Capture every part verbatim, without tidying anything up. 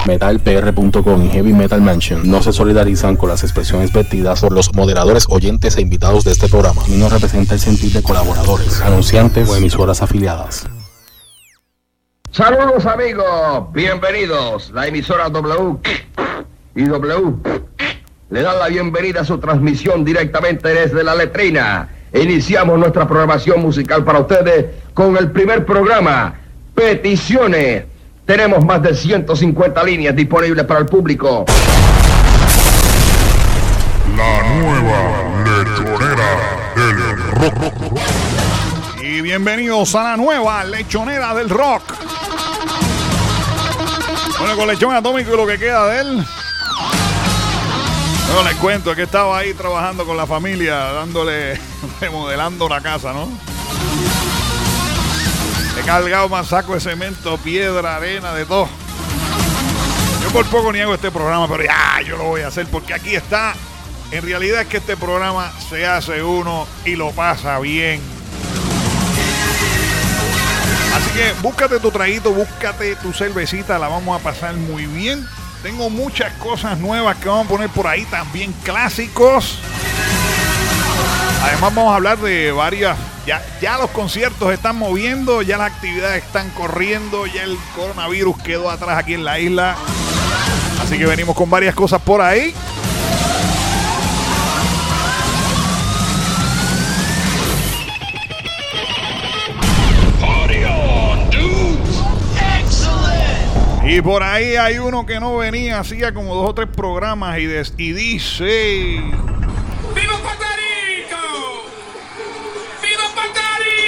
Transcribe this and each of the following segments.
metal p r punto com y Heavy Metal Mansion no se solidarizan con las expresiones vertidas por los moderadores, oyentes e invitados de este programa y no representa el sentir de colaboradores, anunciantes o emisoras afiliadas. Saludos amigos, bienvenidos. La emisora W y W le dan la bienvenida a su transmisión directamente desde la letrina. Iniciamos nuestra programación musical para ustedes con el primer programa, Peticiones. Tenemos más de ciento cincuenta líneas disponibles para el público. La nueva lechonera del rock. Y bienvenidos a la nueva lechonera del rock. Bueno, con Lechón Atómico y lo que queda de él. Bueno, les cuento que estaba ahí trabajando con la familia, dándole, remodelando la casa, ¿no? He cargado más saco de cemento, piedra, arena, de todo. Yo por poco niego este programa, pero ya, yo lo voy a hacer porque aquí está. En realidad es que este programa se hace uno y lo pasa bien. Así que búscate tu traguito, búscate tu cervecita, la vamos a pasar muy bien. Tengo muchas cosas nuevas que vamos a poner por ahí, también clásicos. Además vamos a hablar de varias, ya, ya los conciertos están moviendo, ya las actividades están corriendo, ya el coronavirus quedó atrás aquí en la isla. Así que venimos con varias cosas por ahí. Y por ahí hay uno que no venía, hacía como dos o tres programas y, des, y dice... ¡Viva Puerto Rico! ¡Viva Puerto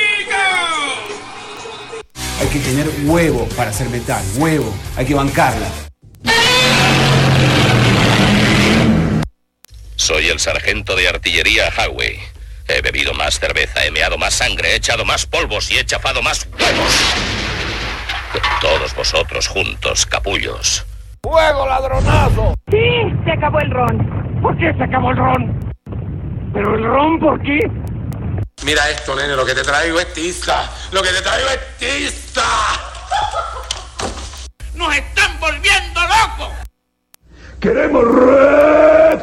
Rico! Hay que tener huevo para hacer metal, huevo, hay que bancarla. Soy el sargento de artillería Howie. He bebido más cerveza, he meado más sangre, he echado más polvos y he chafado más huevos. Todos vosotros juntos, capullos. ¡Fuego, ladronazo! Sí, se acabó el ron. ¿Por qué se acabó el ron? ¿Pero el ron por qué? Mira esto, nene, lo que te traigo es tiza. Lo que te traigo es tiza. ¡Nos están volviendo locos! ¡Queremos red!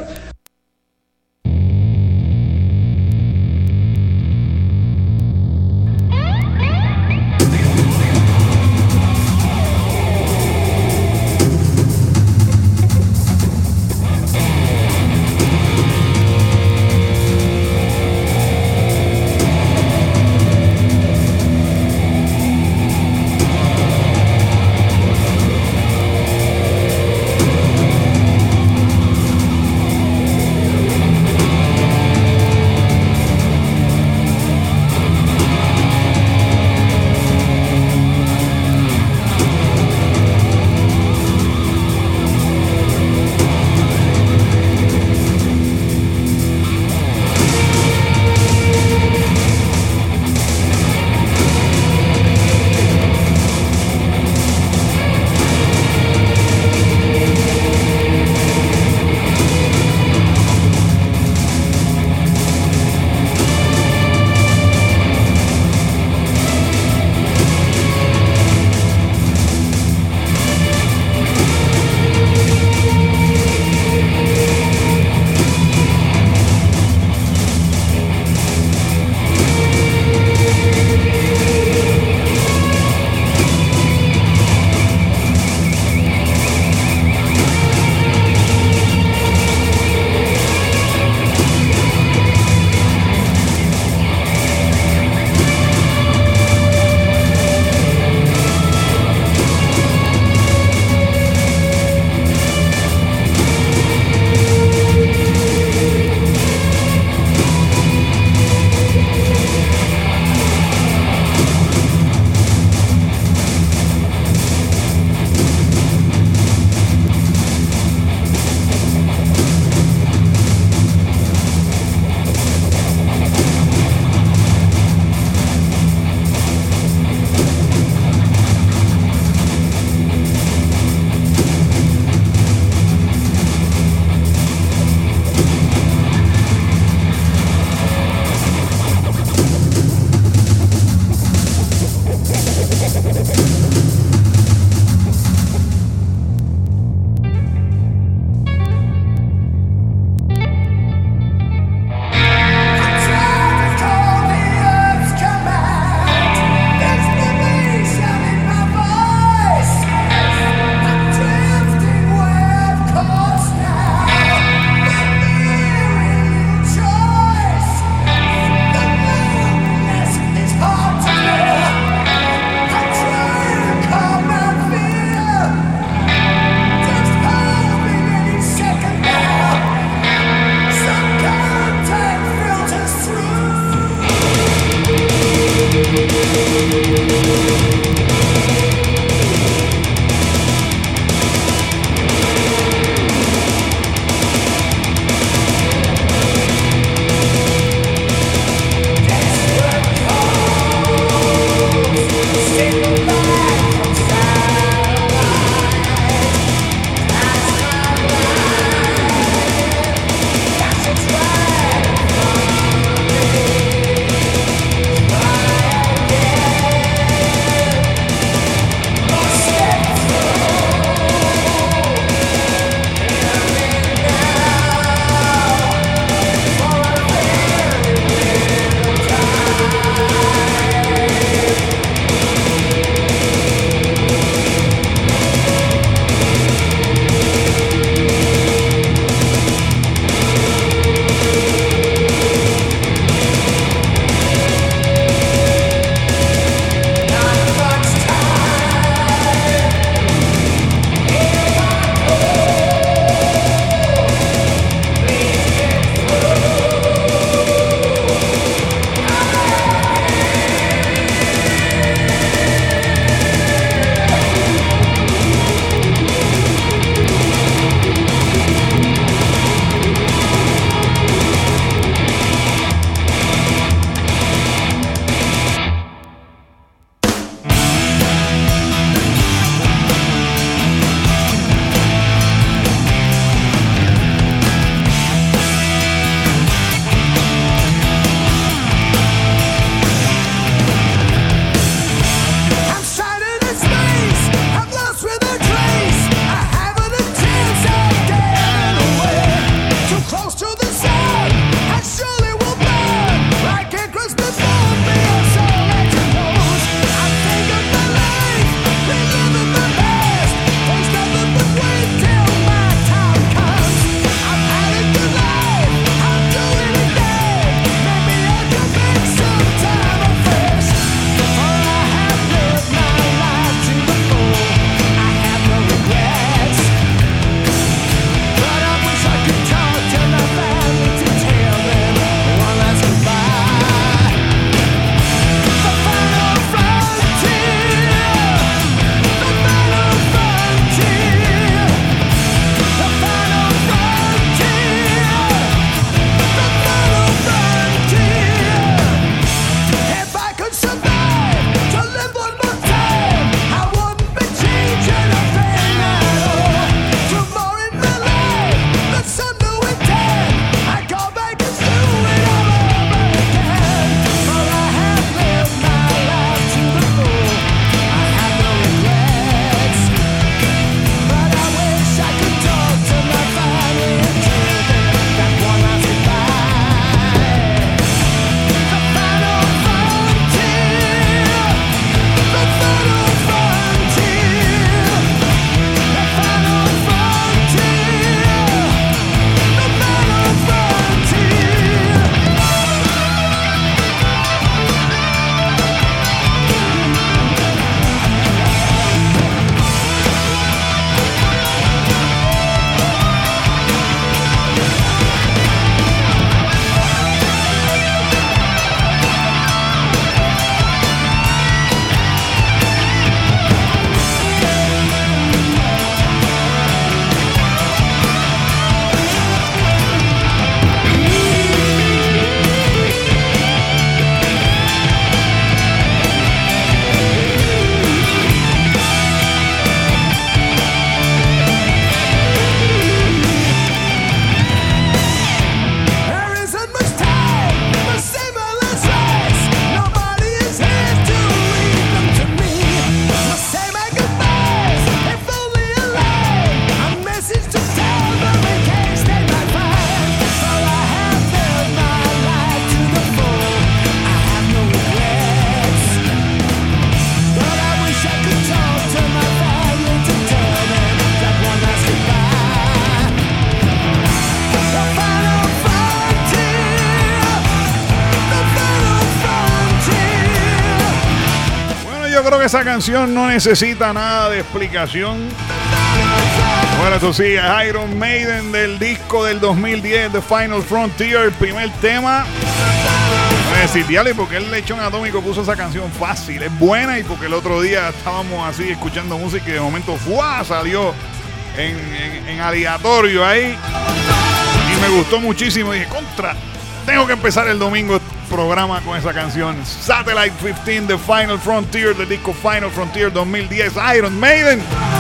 que esa canción no necesita nada de explicación. Bueno, eso sí, es Iron Maiden del disco del dos mil diez, The Final Frontier, el primer tema. Voy a decir, diale, porque el Lechón Atómico puso esa canción fácil, es buena, y porque el otro día estábamos así escuchando música y de momento ¡fua! Salió en, en, en aleatorio ahí. Y me gustó muchísimo. Dije, contra, tengo que empezar el domingo programa con esa canción. Satellite quince, The Final Frontier, del disco Final Frontier dos mil diez, Iron Maiden.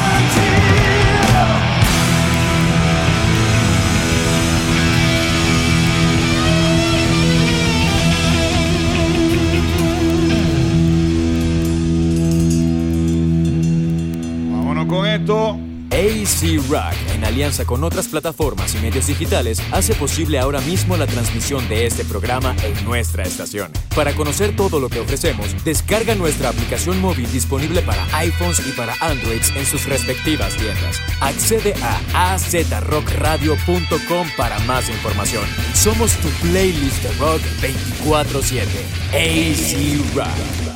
Vámonos con esto. A C Rock, en alianza con otras plataformas y medios digitales, hace posible ahora mismo la transmisión de este programa en nuestra estación. Para conocer todo lo que ofrecemos, descarga nuestra aplicación móvil disponible para iPhones y para Androids en sus respectivas tiendas. Accede a a z rock radio punto com para más información. Somos tu playlist de rock veinticuatro siete. A C Rock.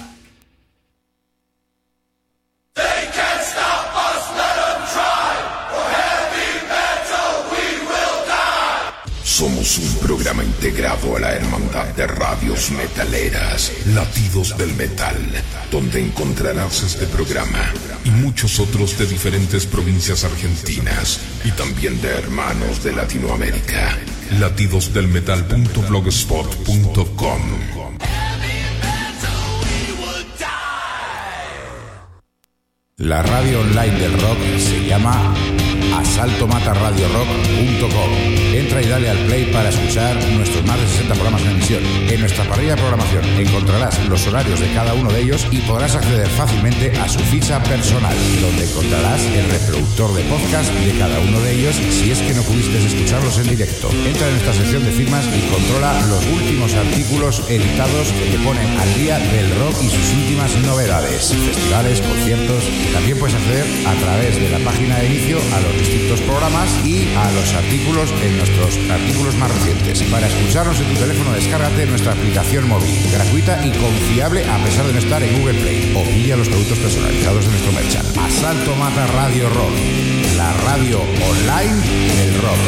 Somos un programa integrado a la hermandad de radios metaleras, Latidos del Metal, donde encontrarás este programa y muchos otros de diferentes provincias argentinas y también de hermanos de Latinoamérica. latidos del metal punto blogspot punto com. La radio online del rock se llama asalto mata radio rock punto com. Entra y dale al play para escuchar nuestros más de sesenta programas en emisión. En nuestra parrilla de programación encontrarás los horarios de cada uno de ellos y podrás acceder fácilmente a su ficha personal, donde encontrarás el reproductor de podcast de cada uno de ellos si es que no pudiste escucharlos en directo. Entra en nuestra sección de firmas y controla los últimos artículos editados que te ponen al día del rock y sus últimas novedades, festivales, conciertos. También puedes acceder a través de la página de inicio a los distintos programas y a los artículos en nuestros artículos más recientes. Para escucharnos en tu teléfono, descárgate nuestra aplicación móvil, gratuita y confiable a pesar de no estar en Google Play, o pilla los productos personalizados de nuestro merchant. Asalto Mata Radio Rock, la radio online del rock.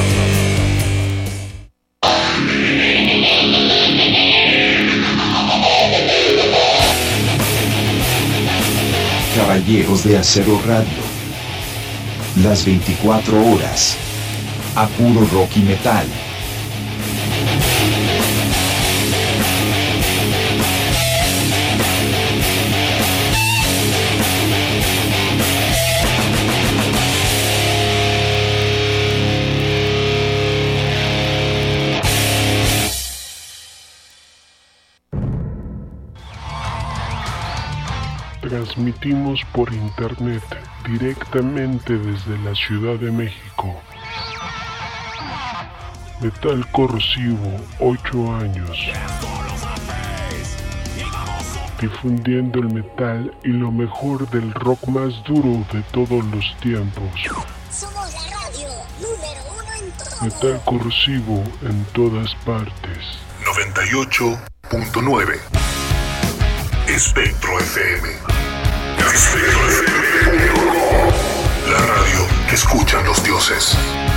Caballeros de Acero Radio. Las veinticuatro horas. A puro rock y metal. Transmitimos por internet directamente desde la Ciudad de México. Metal Corrosivo, ocho años. Difundiendo el metal y lo mejor del rock más duro de todos los tiempos. Somos la radio número uno en todo. Metal Corrosivo en todas partes. noventa y ocho punto nueve. Espectro F M. Espectro F M punto com. La radio que escuchan los dioses.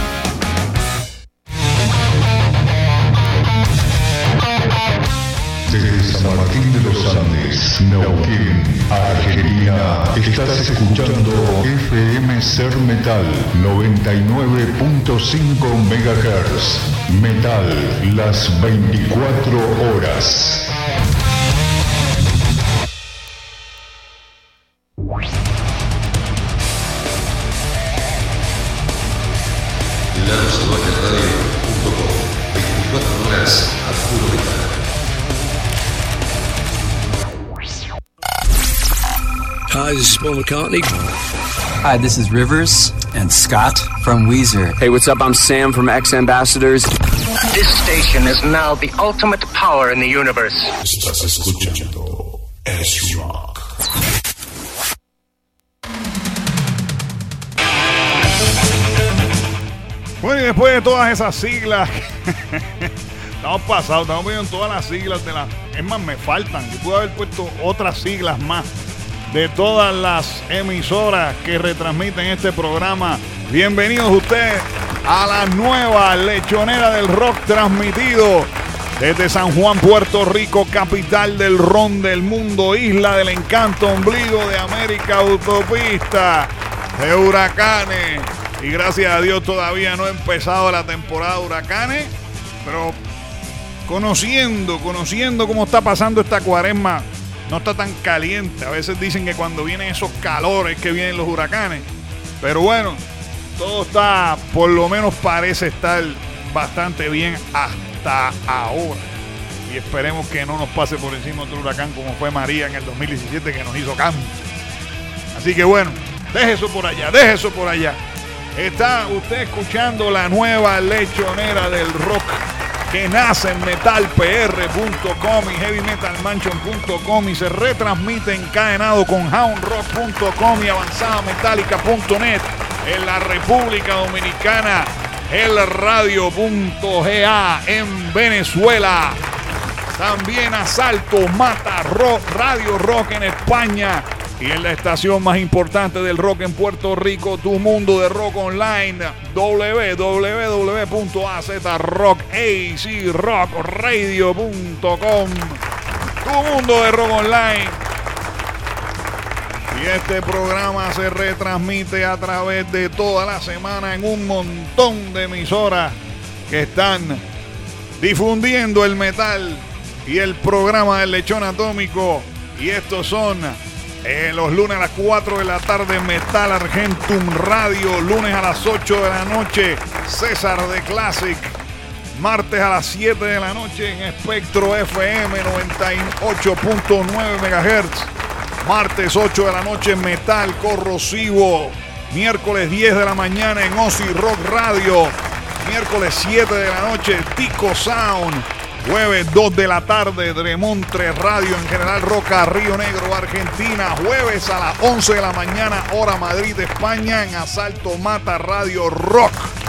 Desde San Martín de los Andes, Neuquén, Argentina, estás escuchando F M Ser Metal noventa y nueve punto cinco megahertz. Metal, las veinticuatro horas. veinticuatro horas a puro metal. Hi, this is Paul McCartney. Hi, this is Rivers and Scott from Weezer. Hey, what's up? I'm Sam from X Ambassadors. This station is now the ultimate power in the universe. Estás escuchando S-Rock. Bueno, y después de todas esas siglas, estamos pasados, estamos viendo todas las siglas de la... Es más, me faltan. Yo pude haber puesto otras siglas más de todas las emisoras que retransmiten este programa. Bienvenidos ustedes a la nueva Lechonera del Rock, transmitido desde San Juan, Puerto Rico, capital del ron del mundo, isla del encanto, ombligo de América, autopista de huracanes. Y gracias a Dios todavía no ha empezado la temporada de huracanes, pero conociendo, conociendo cómo está pasando esta cuaresma, no está tan caliente. A veces dicen que cuando vienen esos calores que vienen los huracanes, pero bueno, todo está, por lo menos parece estar bastante bien hasta ahora. Y esperemos que no nos pase por encima otro huracán como fue María en el dos mil diecisiete, que nos hizo canto. Así que bueno, deje eso por allá, deje eso por allá. Está usted escuchando la nueva Lechonera del Rock, que nace en metal p r punto com y heavy metal mansion punto com y se retransmite encadenado con hound rock punto com y avanzada metálica punto net en la República Dominicana, el radio punto g a en Venezuela, también Asalto Mata Rock, Radio Rock en España, y en la estación más importante del rock en Puerto Rico, Tu Mundo de Rock Online, w w w punto a z rock a c rock radio punto com. Tu Mundo de Rock Online. Y este programa se retransmite a través de toda la semana en un montón de emisoras que están difundiendo el metal y el programa del Lechón Atómico. Y estos son eh, los lunes a las cuatro de la tarde, Metal Argentum Radio. Lunes a las ocho de la noche, César de Classic. Martes a las siete de la noche en Espectro F M noventa y ocho punto nueve megahertz. Martes ocho de la noche, Metal Corrosivo. Miércoles diez de la mañana en Ozzy Rock Radio. Miércoles siete de la noche, Tico Sound. Jueves dos de la tarde, Dremontre Radio en General Roca, Río Negro, Argentina. Jueves a las once de la mañana, hora Madrid, España, en Asalto Mata Radio Rock.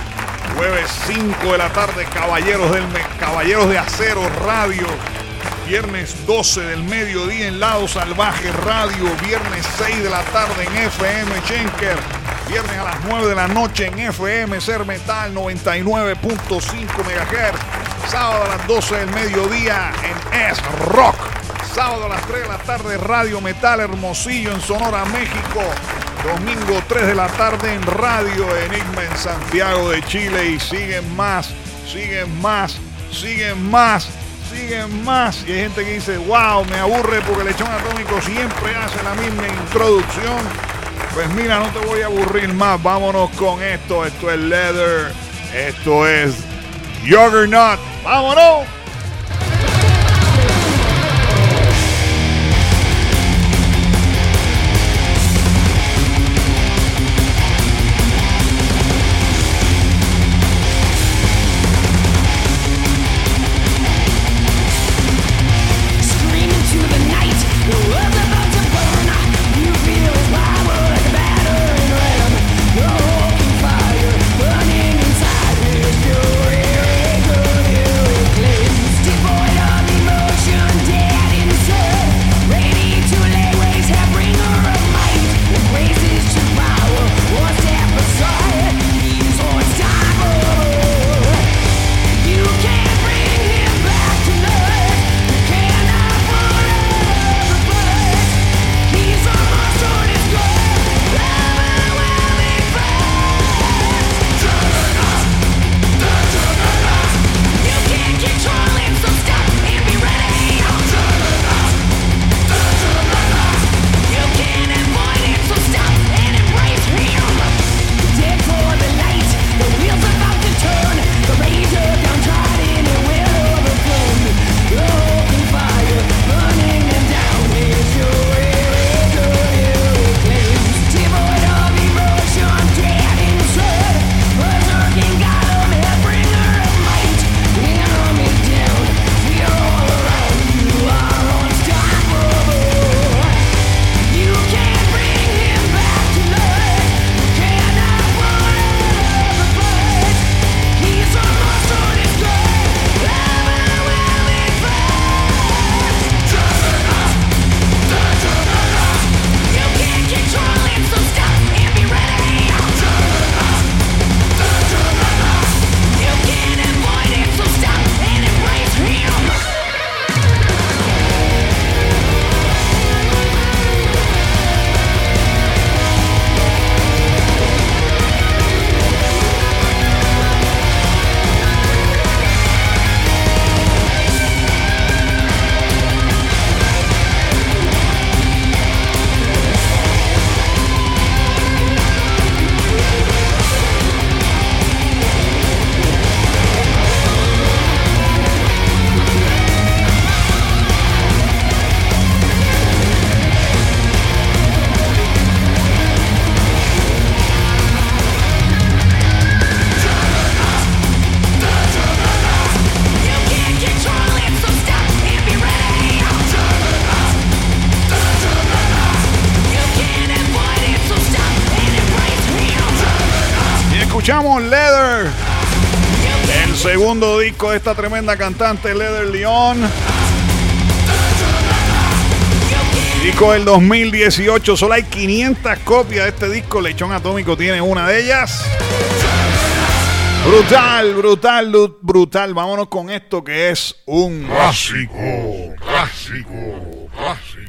Jueves cinco de la tarde, Caballeros, del Me- Caballeros de Acero Radio. Viernes doce del mediodía en Lado Salvaje Radio. Viernes seis de la tarde en F M Schenker. Viernes a las nueve de la noche en F M Ser Metal noventa y nueve punto cinco megahertz. Sábado a las doce del mediodía en S Rock. Sábado a las tres de la tarde, Radio Metal Hermosillo en Sonora, México. Domingo tres de la tarde en Radio Enigma en Santiago de Chile. Y siguen más, siguen más, siguen más, siguen más. Y hay gente que dice, wow, me aburre porque el Lechón Atómico siempre hace la misma introducción. Pues mira, no te voy a aburrir más. Vámonos con esto. Esto es Leather. Esto es Juggernaut. ¡Vámonos! Fire burning inside, with your ear, ear, ear, ear, escuchamos Leather, el segundo disco de esta tremenda cantante, Leather Leon. Disco del dos mil dieciocho, solo hay quinientas copias de este disco. Lechón Atómico tiene una de ellas. Brutal, brutal, brutal. Vámonos con esto que es un clásico, clásico, clásico.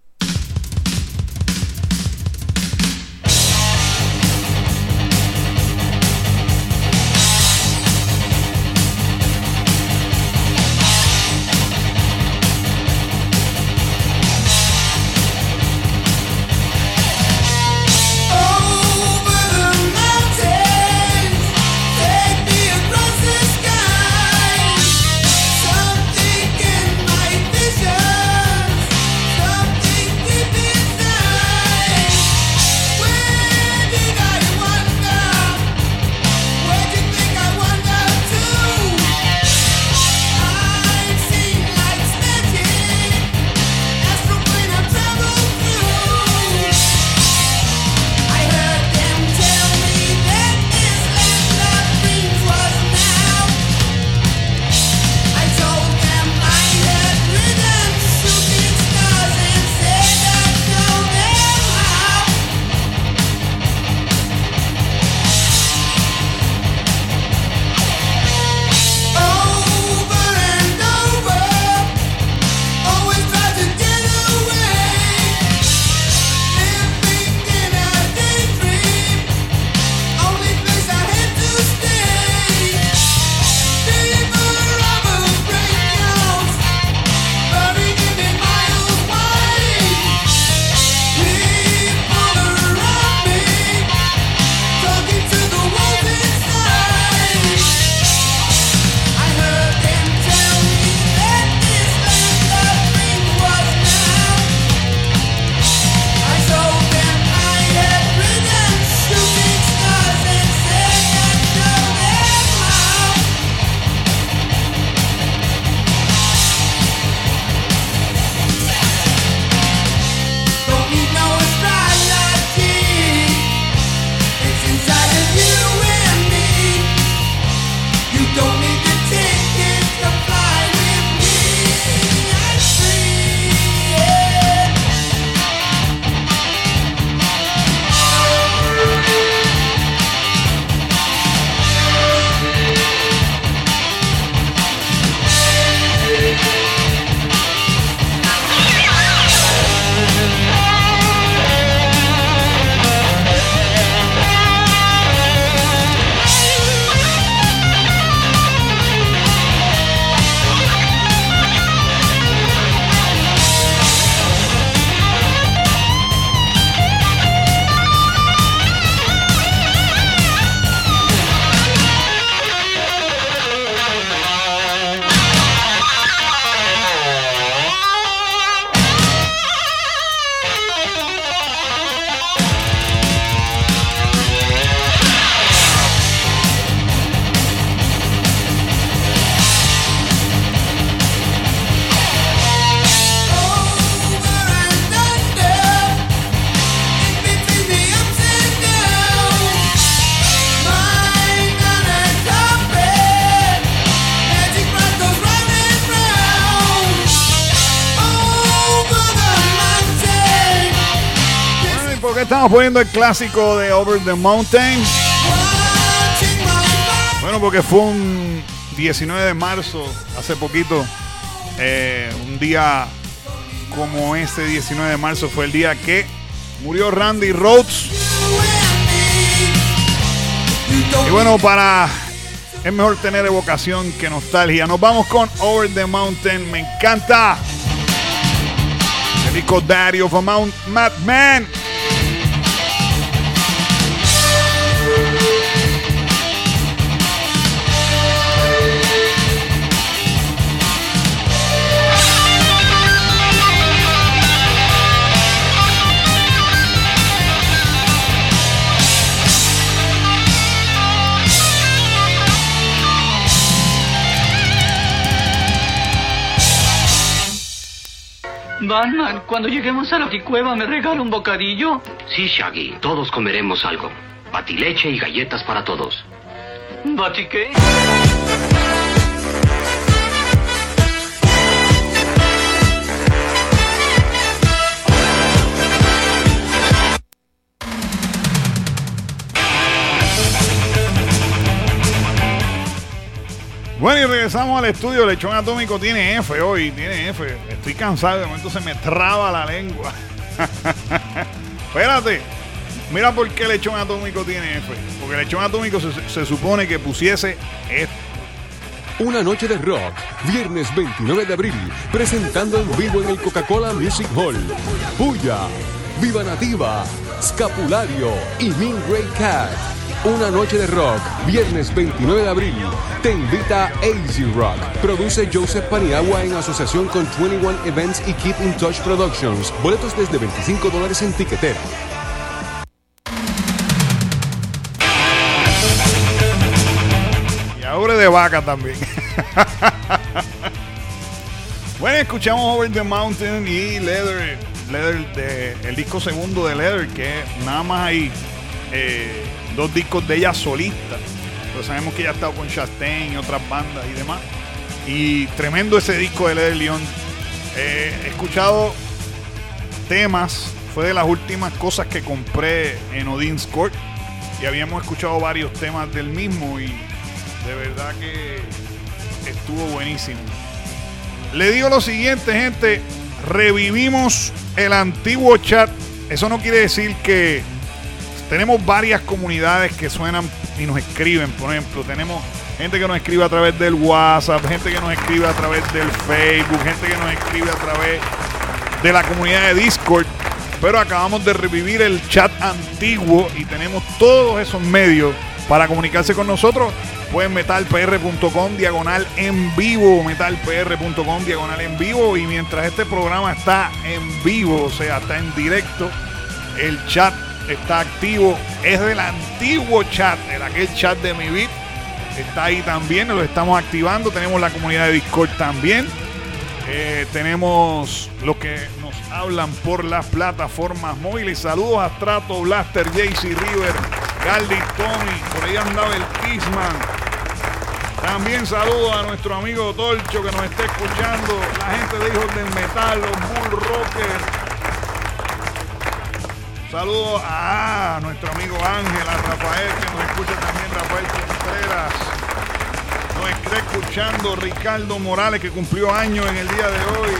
Estamos poniendo el clásico de Over the Mountain. Bueno, porque fue un diecinueve de marzo, hace poquito. Eh, un día como ese diecinueve de marzo fue el día que murió Randy Rhoads. Y bueno, para es mejor tener evocación que nostalgia. Nos vamos con Over the Mountain. Me encanta. El disco Daddy of a Mount Madman. Batman, cuando lleguemos a la cueva, ¿me regala un bocadillo? Sí, Shaggy, todos comeremos algo. Batileche y galletas para todos. ¿Bati qué? Bueno, y regresamos al estudio. Lechón Atómico tiene F hoy, tiene F. Estoy cansado, de momento se me traba la lengua. Espérate. Mira por qué Lechón Atómico tiene F. Porque Lechón Atómico se, se supone que pusiese esto. Una noche de rock, viernes veintinueve de abril, presentando en vivo en el Coca-Cola Music Hall. Puya, Viva Nativa, Scapulario y Mean Grey Cat. Una noche de rock, viernes veintinueve de abril. Te invita A Z Rock. Produce Joseph Paniagua en asociación con veintiuno Events y Keep in Touch Productions. Boletos desde veinticinco dólares en tiquetera. Y ahora de vaca también. Bueno, escuchamos Over the Mountain y Leather, Leather de, el disco segundo de Leather, que nada más hay eh, dos discos de ella solista. Pero sabemos que ella ha estado con Chastain y otras bandas y demás. Y tremendo ese disco de Leather Leon. Eh, he escuchado temas, fue de las últimas cosas que compré en Odin's Court. Y habíamos escuchado varios temas del mismo y de verdad que estuvo buenísimo. Le digo lo siguiente, gente. Revivimos el antiguo chat. Eso no quiere decir que tenemos varias comunidades que suenan y nos escriben. Por ejemplo, tenemos gente que nos escribe a través del WhatsApp, gente que nos escribe a través del Facebook, gente que nos escribe a través de la comunidad de Discord. Pero acabamos de revivir el chat antiguo y tenemos todos esos medios para comunicarse con nosotros. Pueden metalpr.com diagonal en vivo, metalpr.com diagonal en vivo. Y mientras este programa está en vivo, o sea, está en directo, el chat está activo. Es del antiguo chat, de aquel chat de Mi Beat. Está ahí también, lo estamos activando. Tenemos la comunidad de Discord también. Eh, tenemos los que nos hablan por las plataformas móviles. Saludos a Strato, Blaster, J C River, Galdi, Tommy. Por ahí andaba el Kissman. También saludos a nuestro amigo Torcho que nos está escuchando. La gente de Hijos del Metal, los Bull Rockers. Saludos a nuestro amigo Ángel, a Rafael que nos escucha también, Rafael Contreras. Nos está escuchando Ricardo Morales, que cumplió años en el día de hoy.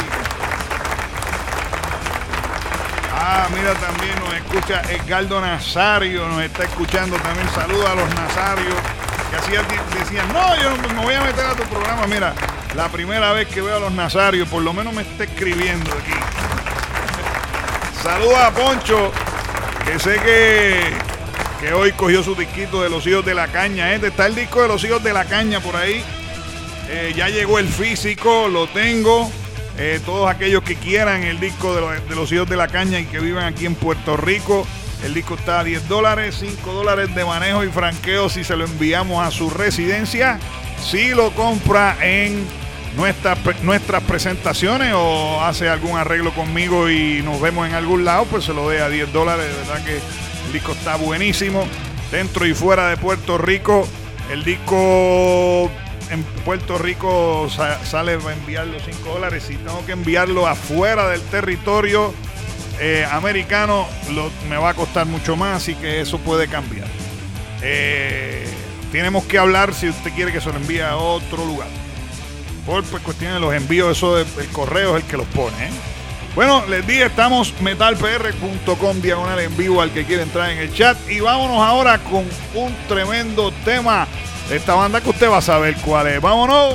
Ah, mira, también nos escucha Edgardo Nazario, nos está escuchando también. Saludos a los Nazarios, que hacían, decían, no, yo no me voy a meter a tu programa. Mira, la primera vez que veo a los Nazarios, por lo menos me está escribiendo aquí. Saludos a Poncho, que sé que... que hoy cogió su disquito de Los Hijos de la Caña. ¿eh? Está el disco de Los Hijos de la Caña por ahí. Eh, ya llegó el físico, lo tengo. Eh, todos aquellos que quieran el disco de, lo, de Los Hijos de la Caña y que vivan aquí en Puerto Rico, el disco está a diez dólares, cinco dólares de manejo y franqueo si se lo enviamos a su residencia. Si lo compra en nuestra, nuestras presentaciones o hace algún arreglo conmigo y nos vemos en algún lado, pues se lo dé a diez dólares. De verdad que el disco está buenísimo. Dentro y fuera de Puerto Rico, el disco en Puerto Rico sa- sale a enviarlo cinco dólares. Si tengo que enviarlo afuera del territorio eh, americano, lo, me va a costar mucho más, así que eso puede cambiar. Eh, tenemos que hablar si usted quiere que se lo envíe a otro lugar. Por pues, cuestiones de los envíos, eso del correo es el que los pone, ¿eh? Bueno, les dije, estamos metalpr.com diagonal en vivo al que quiere entrar en el chat. Y vámonos ahora con un tremendo tema de esta banda que usted va a saber cuál es. ¡Vámonos!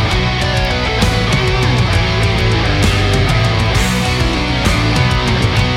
We'll be right back.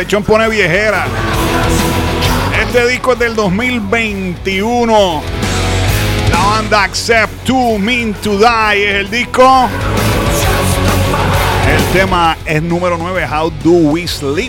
lechón pone viejera. Este disco es del dos mil veintiuno. La banda Accept to Mean to Die es el disco. El tema es número nueve, How Do We Sleep.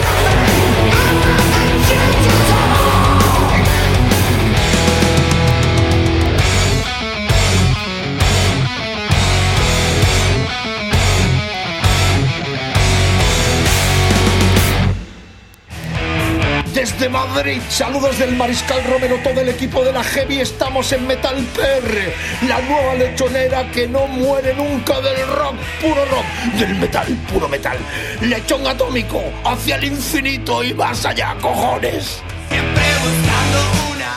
Desde Madrid, saludos del Mariscal Romero, todo el equipo de la Heavy, estamos en Metal P R, la nueva lechonera que no muere nunca del rock, puro rock, del metal, puro metal. Lechón atómico, hacia el infinito y más allá, cojones. Siempre buscando una...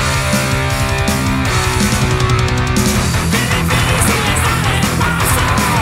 Paso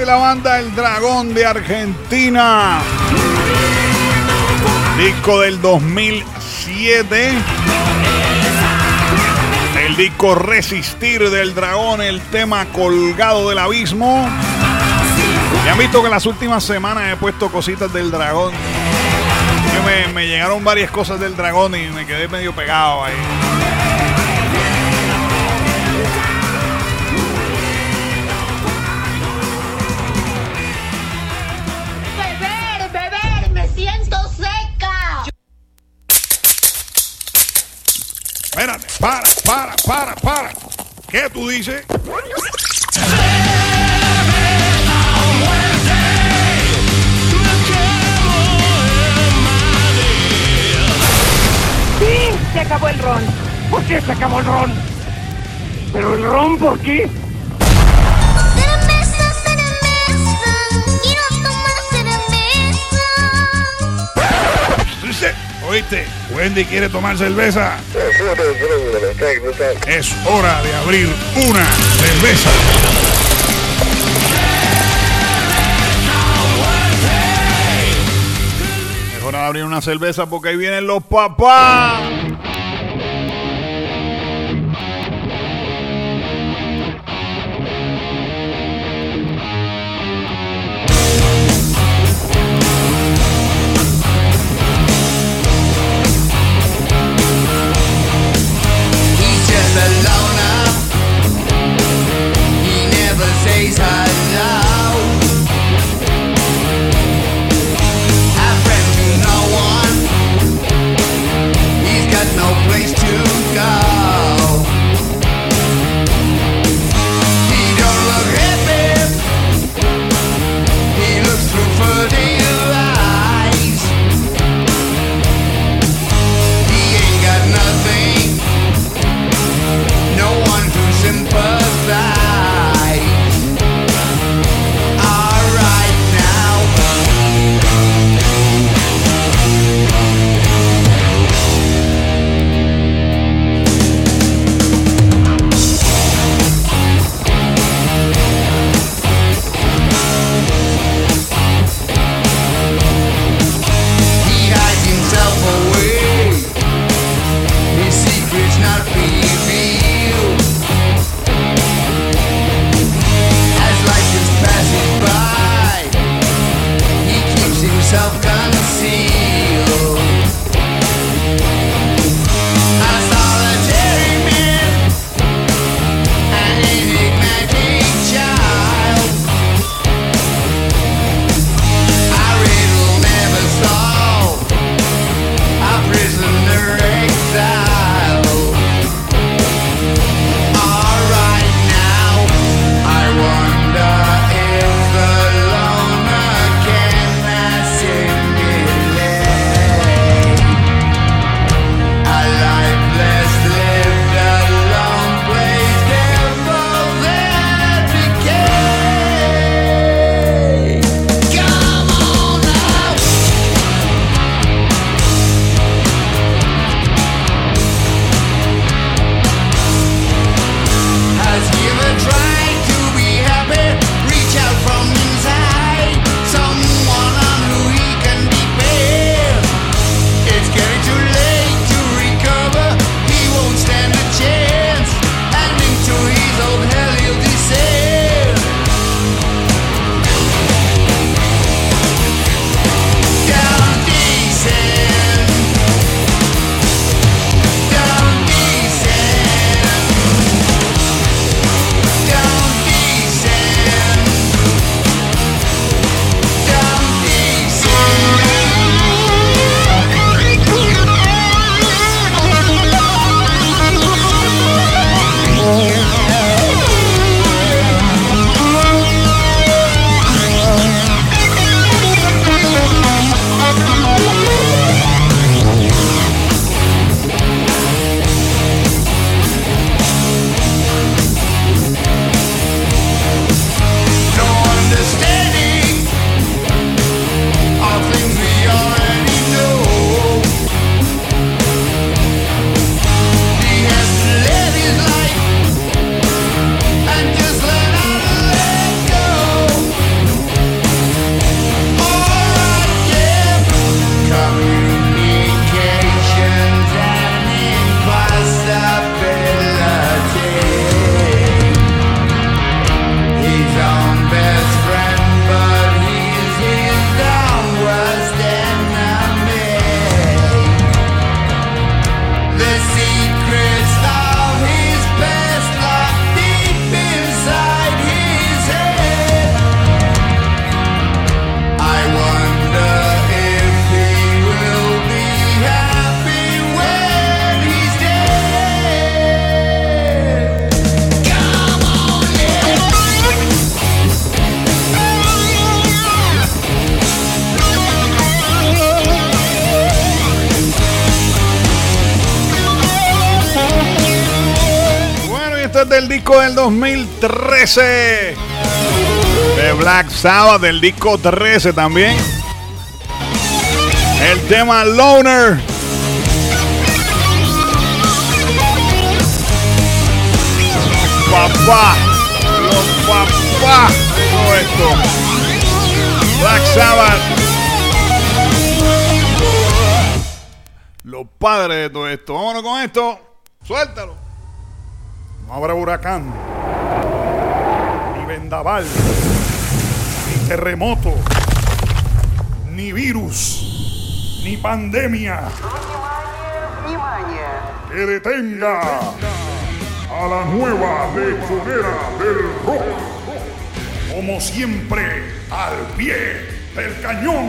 de la banda El Dragón de Argentina. Disco del dos mil siete. El disco Resistir del Dragón, el tema Colgado del Abismo. Ya han visto que en las últimas semanas he puesto cositas del Dragón. Me, me llegaron varias cosas del Dragón y me quedé medio pegado ahí. Beber, beber, me siento seca. Espérate, para, para, para, para. ¿Qué tú dices? ¡Sí! Se acabó el ron. ¿Por qué se acabó el ron? ¿Pero el ron por qué? Cerveza, cerveza, quiero tomar cerveza. Dice, oíste, Wendy quiere tomar cerveza. Es hora de abrir una cerveza. Es hora de abrir una cerveza porque ahí vienen los papás. He's got disco del dos mil trece de Black Sabbath, del disco trece también. El tema Loner. Papá, los papás de todo esto. Black Sabbath. Los padres de todo esto. Vámonos con esto. Suéltalo. No habrá huracán, ni vendaval, ni terremoto, ni virus, ni pandemia que detenga a la nueva lechonera del rock. Como siempre, al pie del cañón.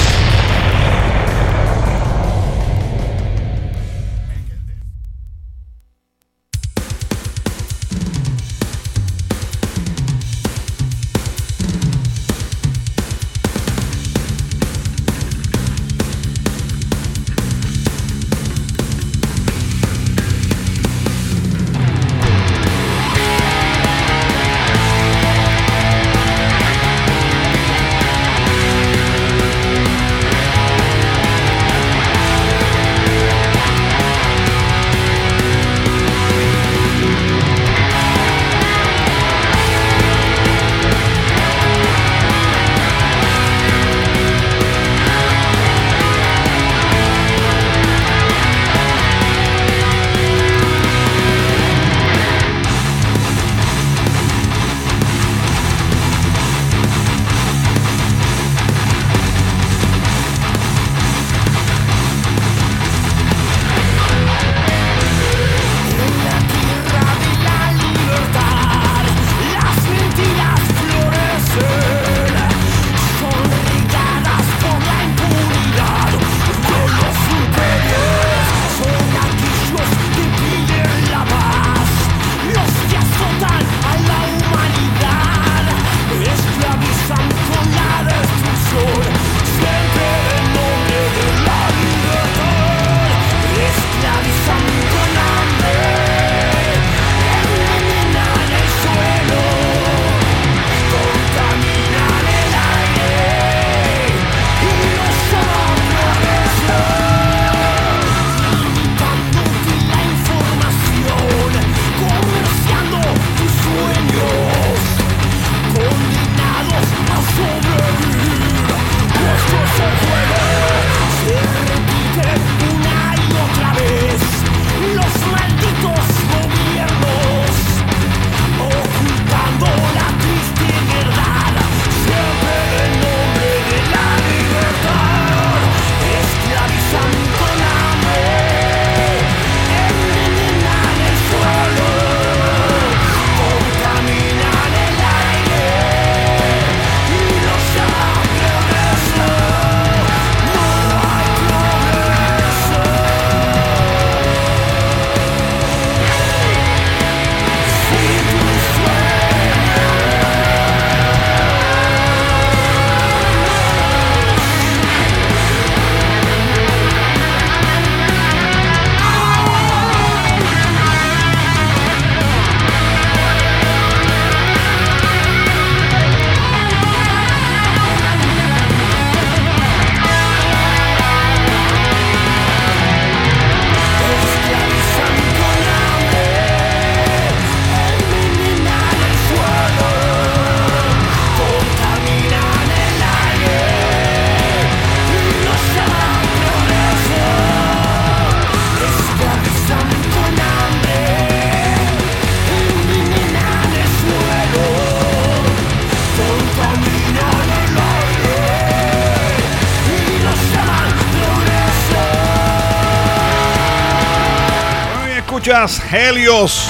Helios,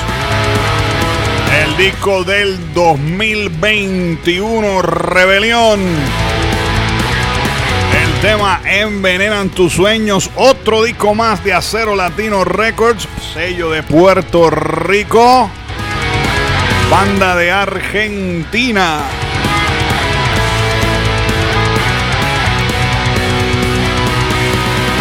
el disco del dos mil veintiuno, Rebelión. El tema Envenenan tus sueños, otro disco más de Acero Latino Records, sello de Puerto Rico, banda de Argentina.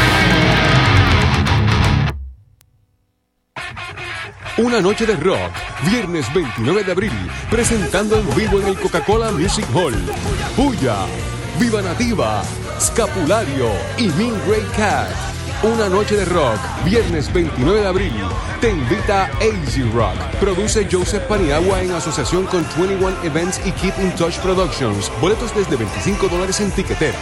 Una noche de rock, viernes veintinueve de abril, presentando en vivo en el Coca-Cola Music Hall. Puya, Viva Nativa, Scapulario y Mean Grey Cat. Una noche de rock, viernes veintinueve de abril. Te invita A Z Rock. Produce Joseph Paniagua en asociación con veintiuno Events y Keep in Touch Productions. Boletos desde veinticinco dólares en tiquetera.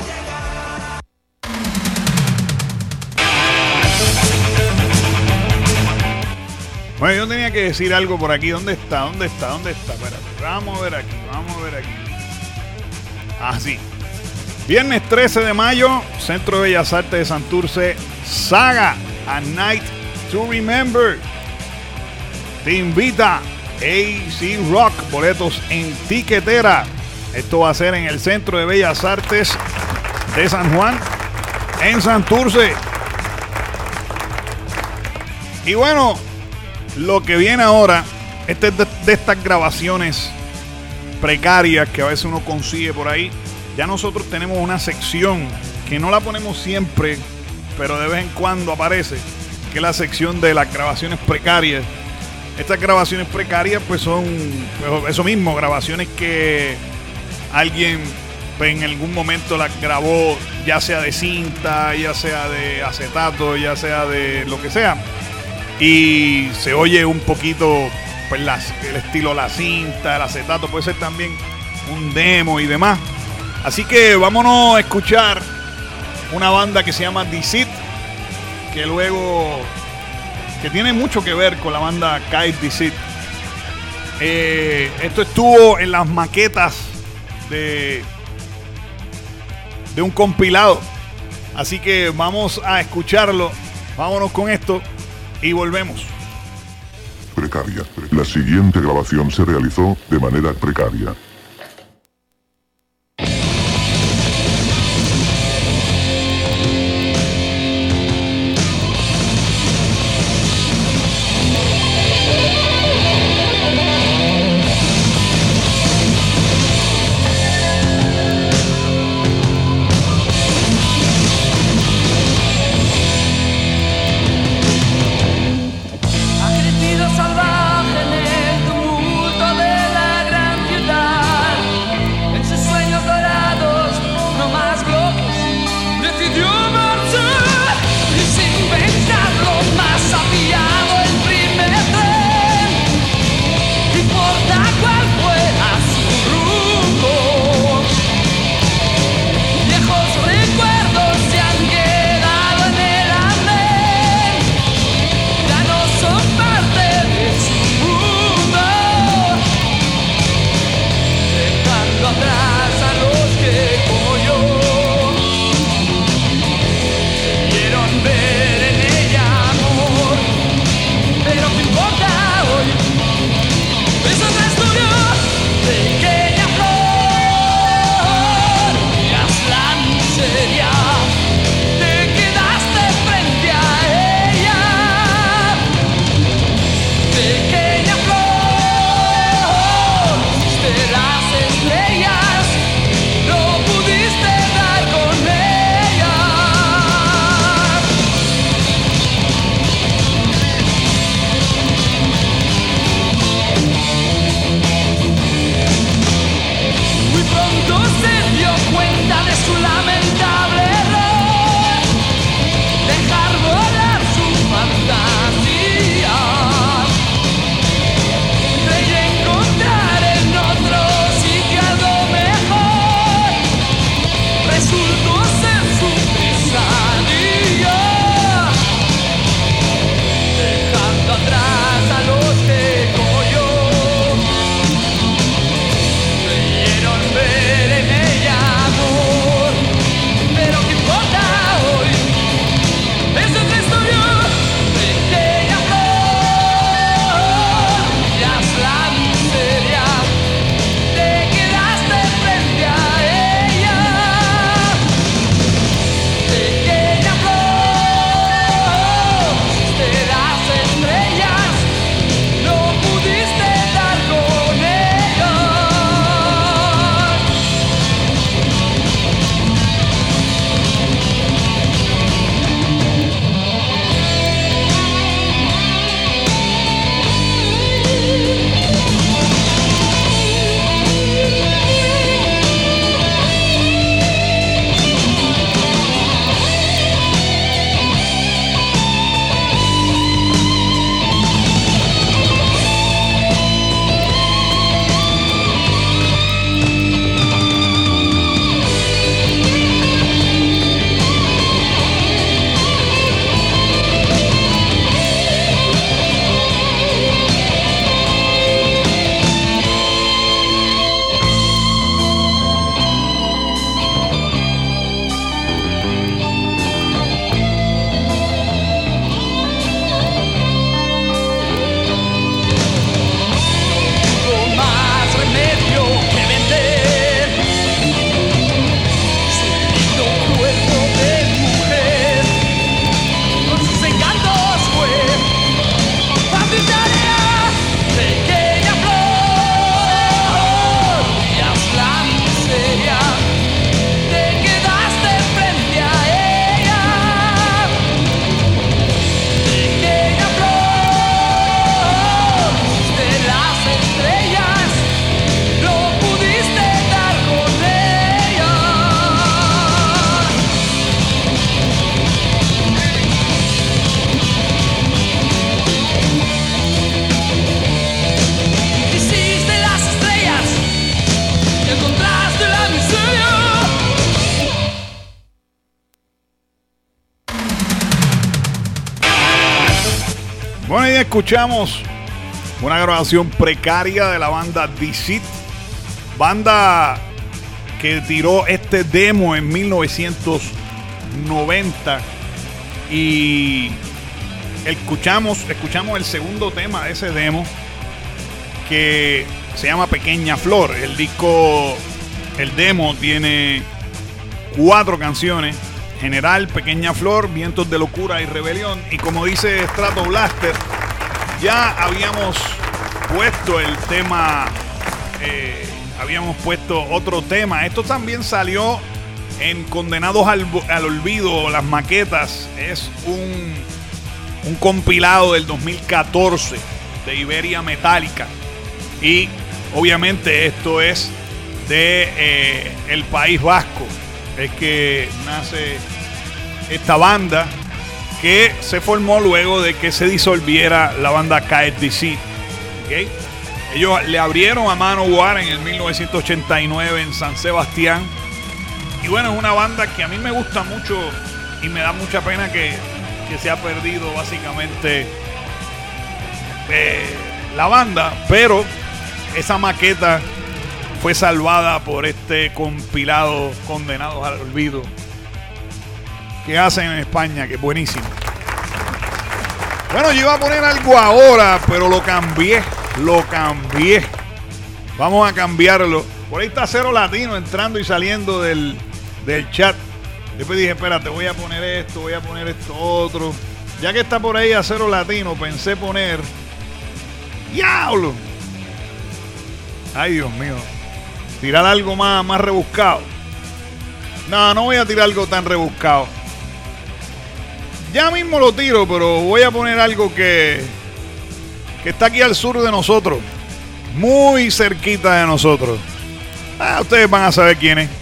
Bueno, yo tenía que decir algo por aquí. ¿Dónde está? ¿Dónde está? ¿Dónde está? Espérate. Vamos a ver aquí. Vamos a ver aquí. Así. Viernes trece de mayo, Centro de Bellas Artes de Santurce, Saga, A Night to Remember. Te invita A Z Rock. Boletos en tiquetera. Esto va a ser en el Centro de Bellas Artes de San Juan, en Santurce. Y bueno, lo que viene ahora, este es de, de estas grabaciones precarias que a veces uno consigue por ahí. Ya nosotros tenemos una sección que no la ponemos siempre, pero de vez en cuando aparece, que es la sección de las grabaciones precarias. Estas grabaciones precarias pues son pues, eso mismo, grabaciones que alguien pues, en algún momento las grabó, ya sea de cinta, ya sea de acetato, ya sea de lo que sea, y se oye un poquito pues, las, el estilo de la cinta, el acetato, puede ser también un demo y demás. Así que vámonos a escuchar una banda que se llama Deceit, que luego, que tiene mucho que ver con la banda Kite Deceit. Eh, esto estuvo en las maquetas de, de un compilado. Así que vamos a escucharlo. Vámonos con esto y volvemos. Precaria. La siguiente grabación se realizó de manera precaria. Ha crecido salvaje en el tumulto de la gran ciudad. Bueno, y escuchamos una grabación precaria de la banda Deceit, banda que tiró este demo en mil novecientos noventa, y escuchamos, escuchamos el segundo tema de ese demo, que se llama Pequeña Flor. El disco, el demo tiene cuatro canciones: General, Pequeña Flor, Vientos de Locura y Rebelión. Y como dice Strato Blaster, ya habíamos puesto el tema, eh, habíamos puesto otro tema. Esto también salió en Condenados al, al Olvido, las maquetas. Es un, un compilado del dos mil catorce de Iberia Metálica. Y obviamente esto es de eh, el País Vasco. Es que nace esta banda, que se formó luego de que se disolviera la banda K S D C. ¿Okay? Ellos le abrieron a Manowar en el mil novecientos ochenta y nueve en San Sebastián. Y bueno, es una banda que a mí me gusta mucho y me da mucha pena que, que se ha perdido básicamente eh, la banda, pero esa maqueta fue salvada por este compilado Condenados al Olvido que hacen en España, que es buenísimo. Bueno, yo iba a poner algo ahora, pero lo cambié, lo cambié. Vamos a cambiarlo. Por ahí está Cero Latino entrando y saliendo del, del chat. Después dije, espérate, voy a poner esto, voy a poner esto otro. Ya que está por ahí a Cero Latino, pensé poner... ¡Diablo! Ay, Dios mío. Tirar algo más, más rebuscado. No, no voy a tirar algo tan rebuscado. Ya mismo lo tiro, pero voy a poner algo que, que está aquí al sur de nosotros. Muy cerquita de nosotros. Ah, ustedes van a saber quién es.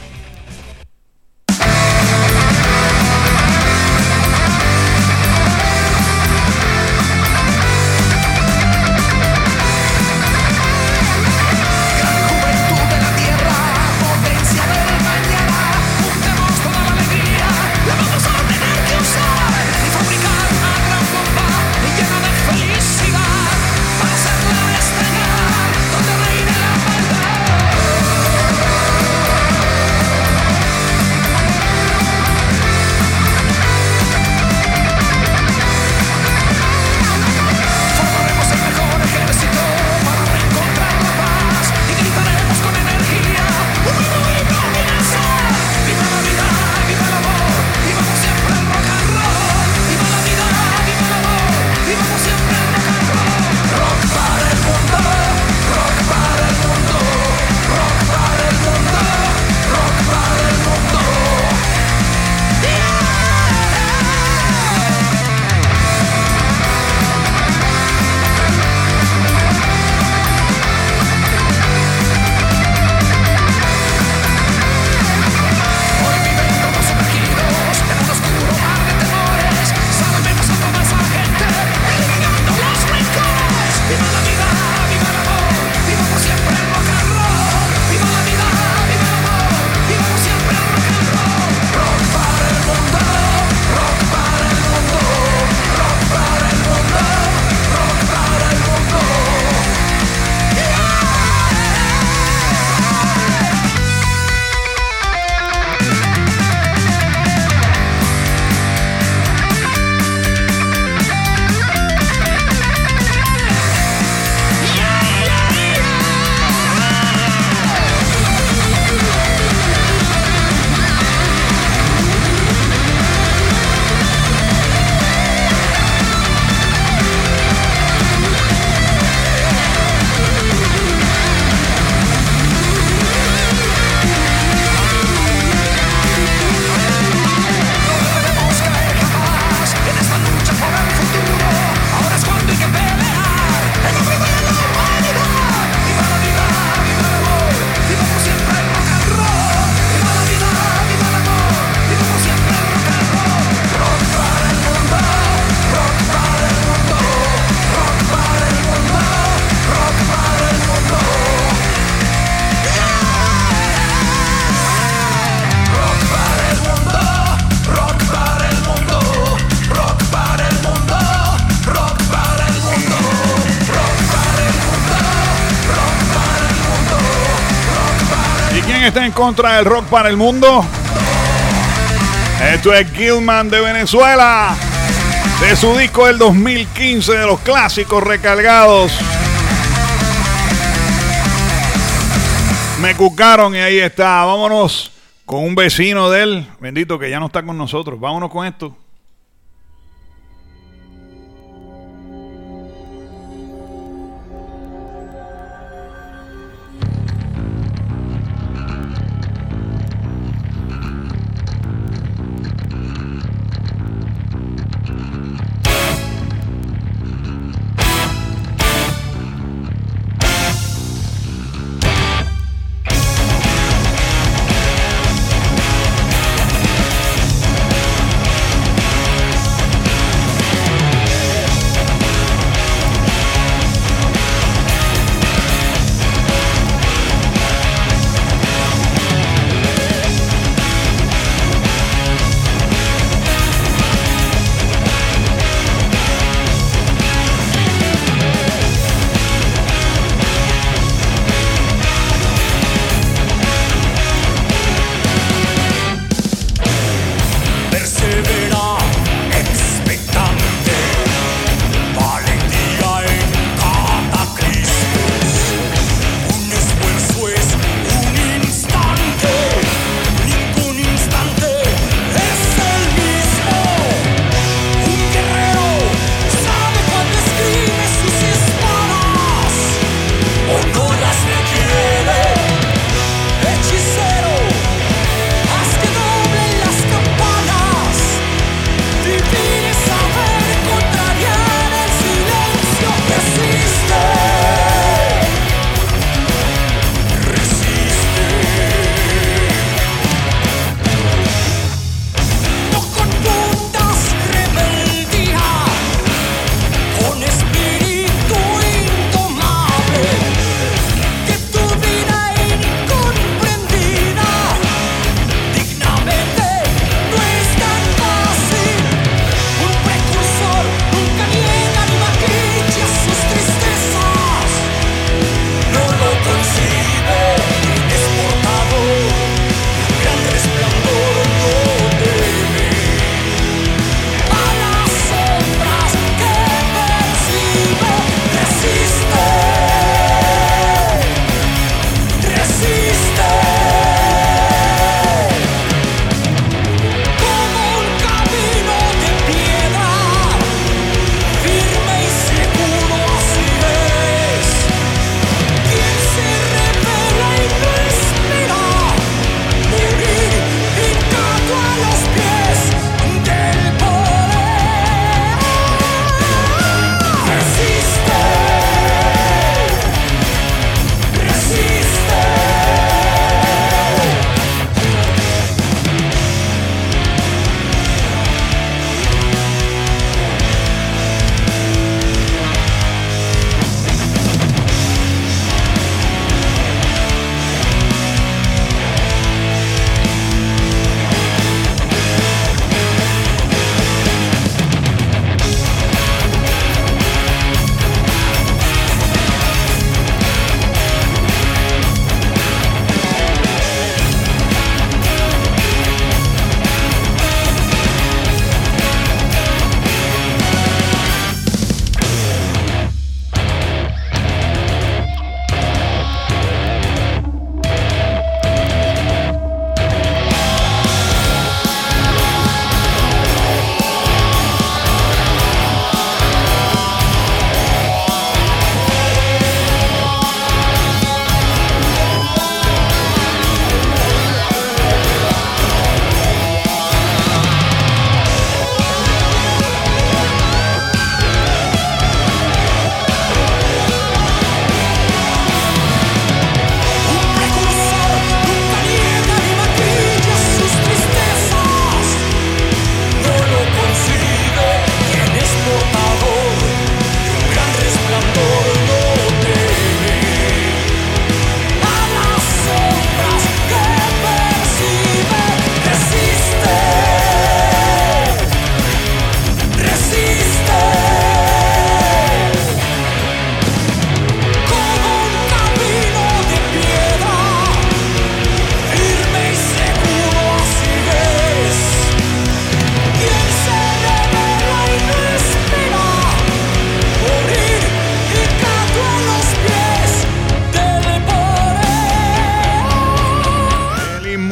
Felicidad para hacerla estallar, donde reine la maldad. ¿Quién está en contra del rock para el mundo? Esto es Gilman de Venezuela, de su disco del dos mil quince de los clásicos recargados. Me cucaron y ahí está. Vámonos con un vecino de él, bendito, que ya no está con nosotros. Vámonos con esto.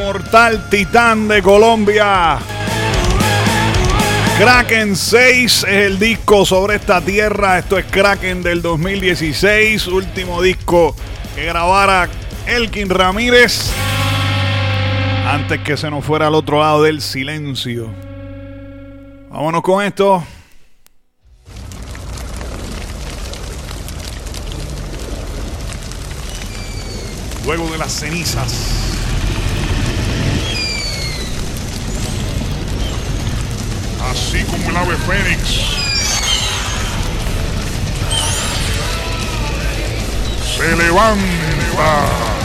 Inmortal Titán de Colombia. Kraken seis es el disco sobre esta tierra. Esto es Kraken del dos mil dieciséis. Último disco que grabara Elkin Ramírez antes que se nos fuera al otro lado del silencio. Vámonos con esto. Luego de las cenizas. Así como el ave fénix, se levanta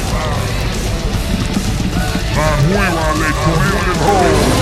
la nueva lechonera del rock.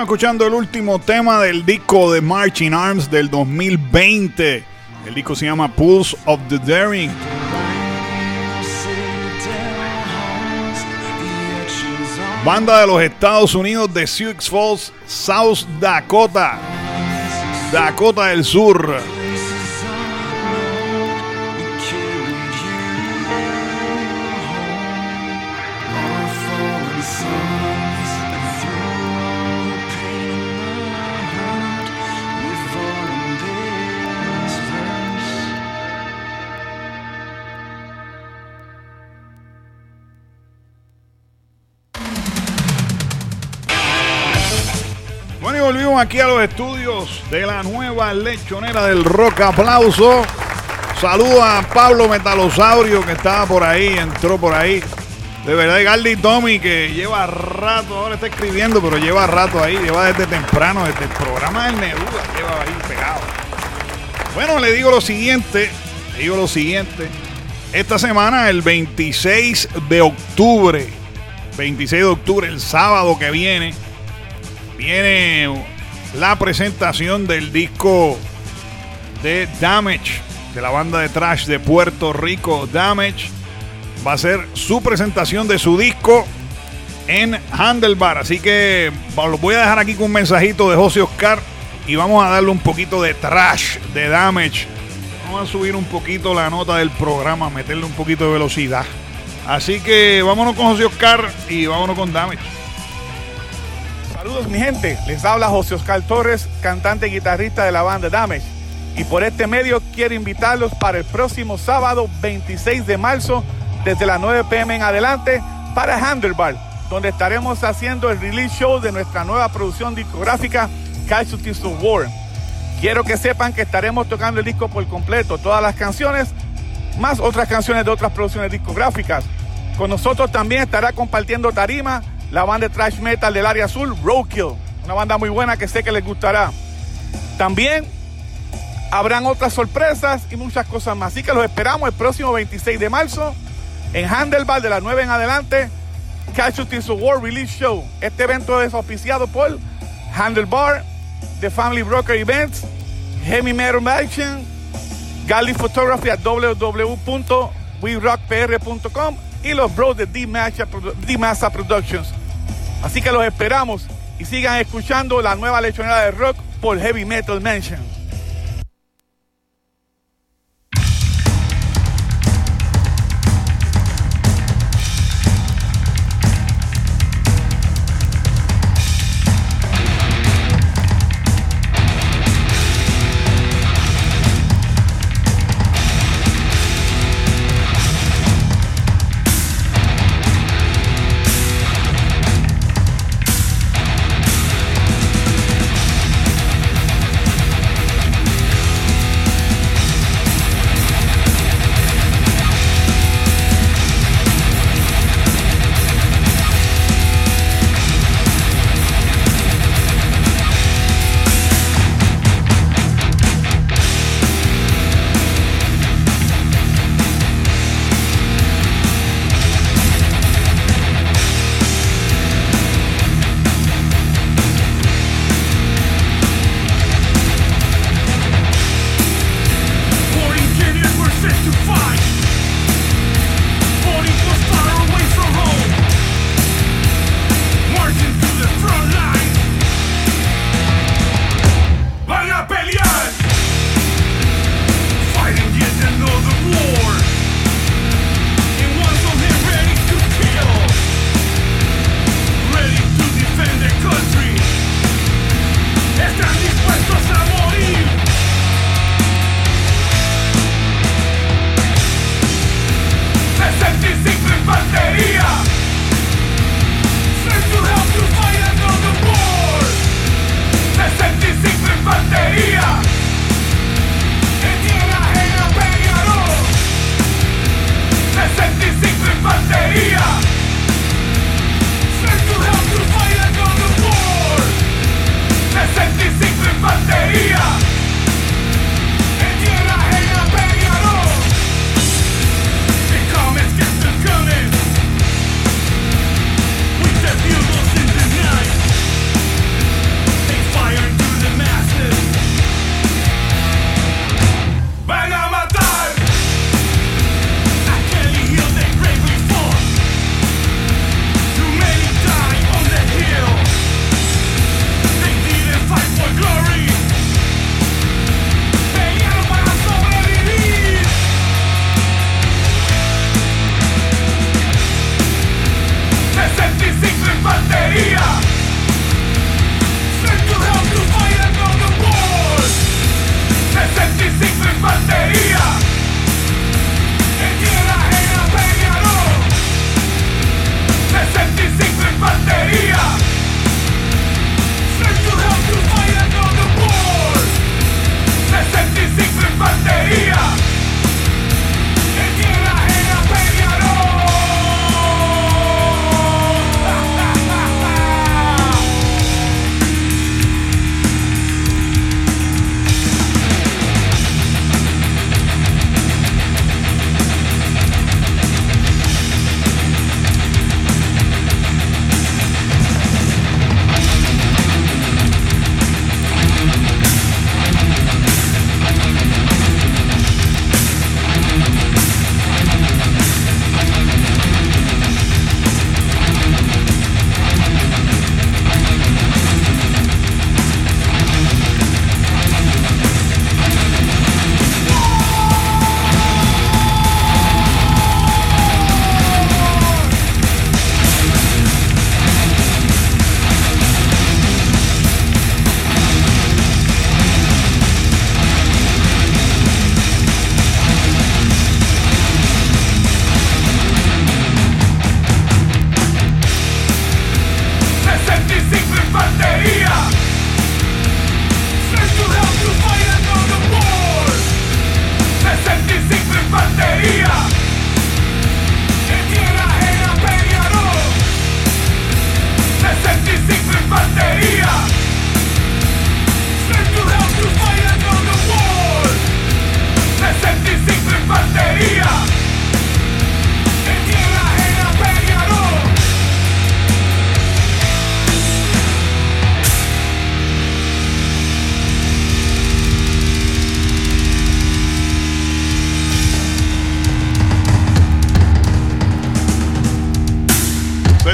escuchando el último tema del disco de Marching Arms del dos mil veinte. El disco se llama Pulse of the Daring. Banda de los Estados Unidos de Sioux Falls, South Dakota, Dakota del Sur. Volvimos aquí a los estudios de la nueva lechonera del rock. Aplauso. Saludo a Pablo Metalosaurio, que estaba por ahí, entró por ahí. De verdad, Gardy Tommy, que lleva rato, ahora está escribiendo, pero lleva rato ahí, lleva desde temprano, desde el programa del Neruda, lleva ahí pegado. Bueno, le digo lo siguiente, le digo lo siguiente. Esta semana, el veintiséis de octubre, veintiséis de octubre, el sábado que viene, viene la presentación del disco de Damage, de la banda de thrash de Puerto Rico, Damage. Va a ser su presentación de su disco en Handlebar. Así que los voy a dejar aquí con un mensajito de José Oscar y vamos a darle un poquito de thrash de Damage. Vamos a subir un poquito la nota del programa, meterle un poquito de velocidad. Así que vámonos con José Oscar y vámonos con Damage. Saludos mi gente, les habla José Oscar Torres, cantante y guitarrista de la banda Damage. Y por este medio quiero invitarlos para el próximo sábado veintiséis de marzo, desde las nueve p m en adelante, para Handlebar, donde estaremos haciendo el release show de nuestra nueva producción discográfica, Casualties of War. Quiero que sepan que estaremos tocando el disco por completo, todas las canciones, más otras canciones de otras producciones discográficas. Con nosotros también estará compartiendo tarima la banda de thrash metal del área azul, Roadkill, una banda muy buena que sé que les gustará. También habrán otras sorpresas y muchas cosas más. Así que los esperamos el próximo veintiséis de marzo en Handlebar de las nueve en adelante, Casualties of War Release Show. Este evento es auspiciado por Handlebar, The Family Broker Events, Heavy Metal Action, Galley Photography at w w w punto we rock p r punto com y los bros de D-Massa Productions. Así que los esperamos y sigan escuchando la nueva lechonera de rock por Heavy Metal Mansion.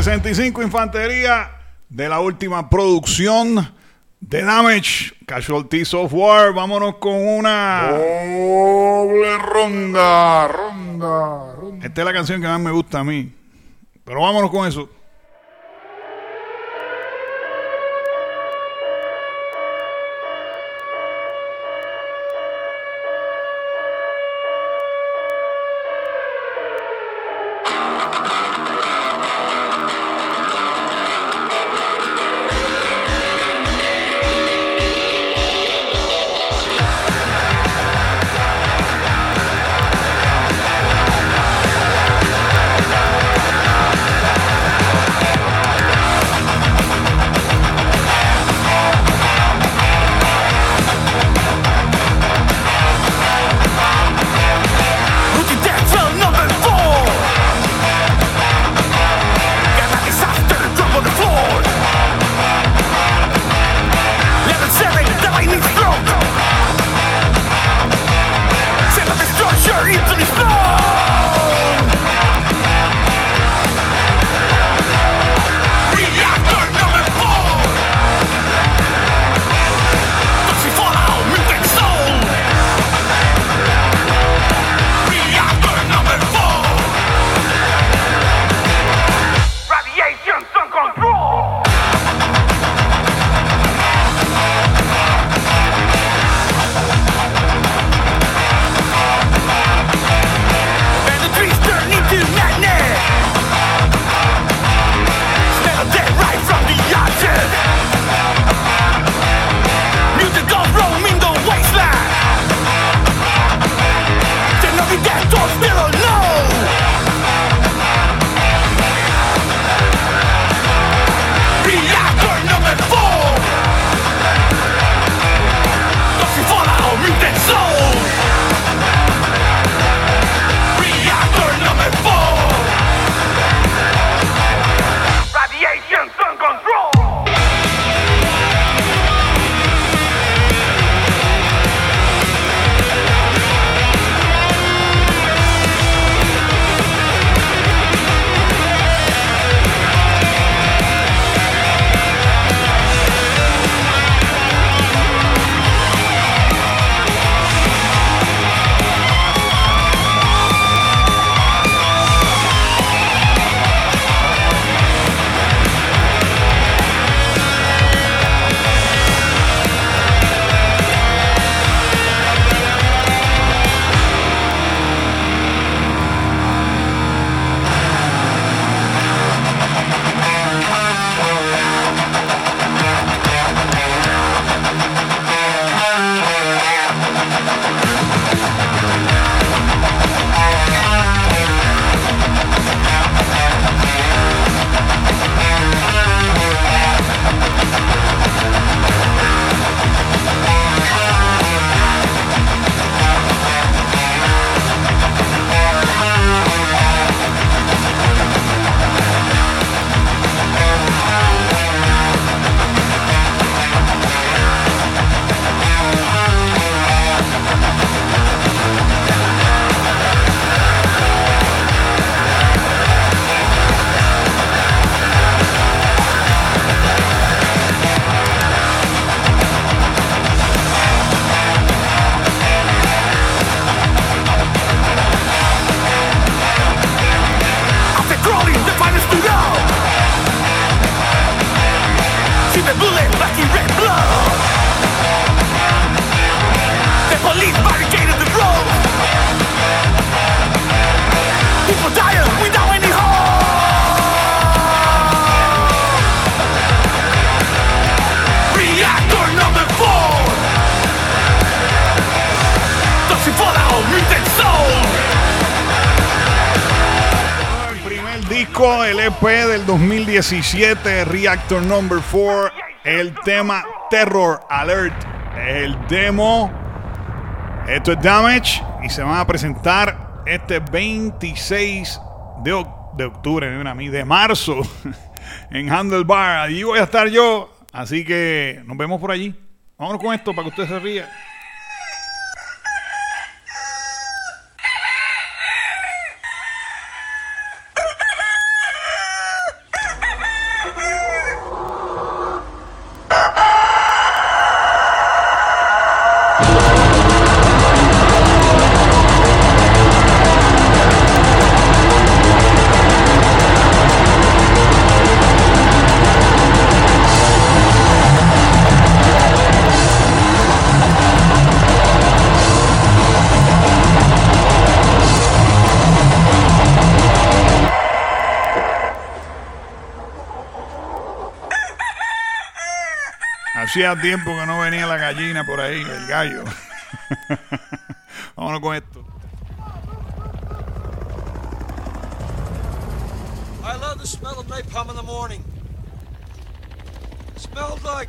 sesenta y cinco Infantería de la última producción de Damage, Casualties of War. Vámonos con una doble ronda, ronda, ronda. Esta es la canción que más me gusta a mí. Pero vámonos con eso. El E P del dos mil diecisiete, Reactor Number cuatro, el tema Terror Alert, el demo. Esto es Damage y se van a presentar este veintiséis de, de octubre, de marzo en Handlebar. Allí voy a estar yo, así que nos vemos por allí. Vámonos con esto para que usted se ría. hacía tiempo que no venía la gallina por ahí, el gallo. Vámonos con esto. I love the smell of napalm in the morning. It smells like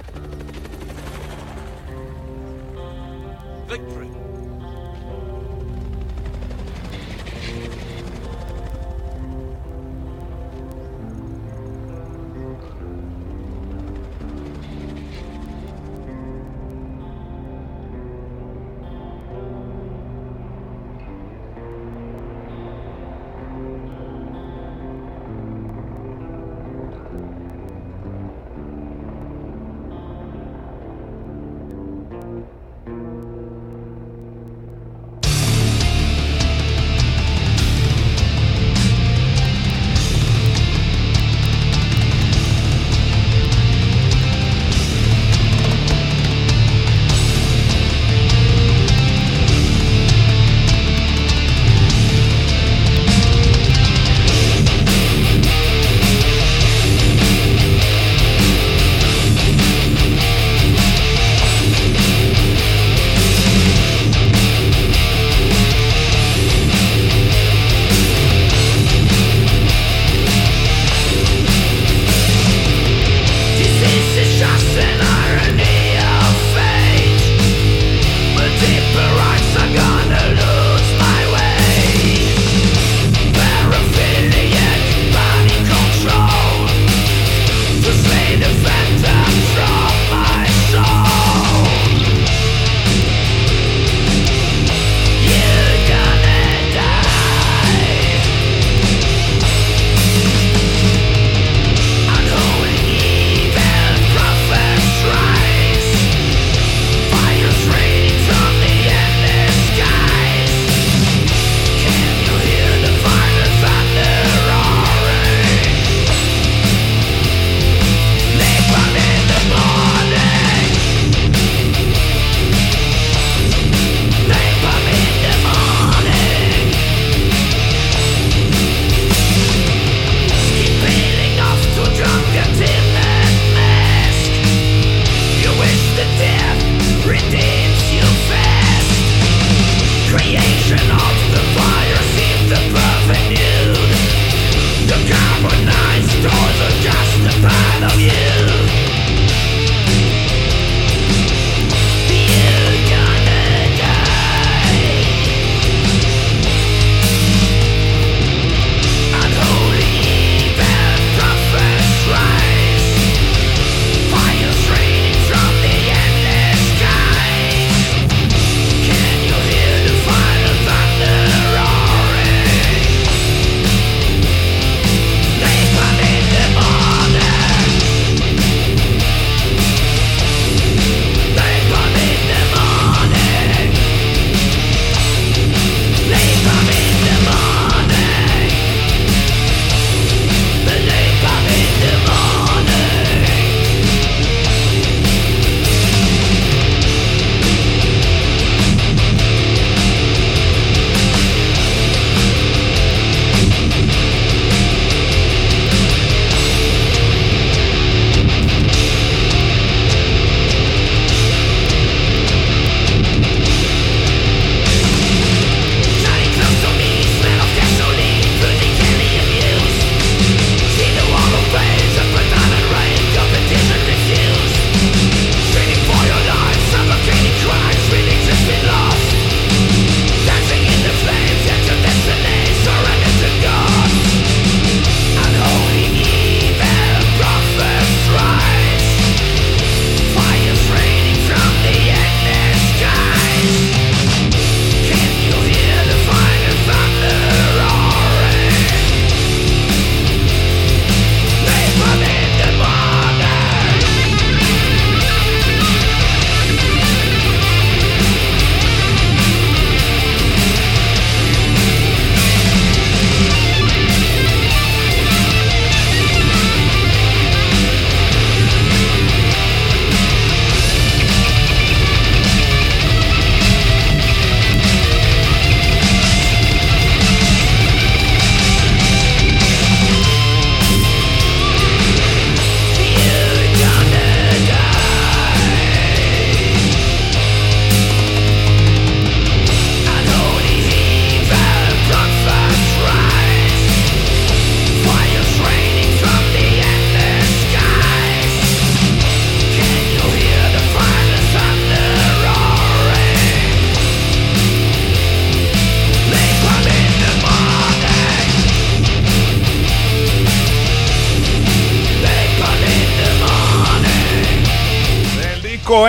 victory.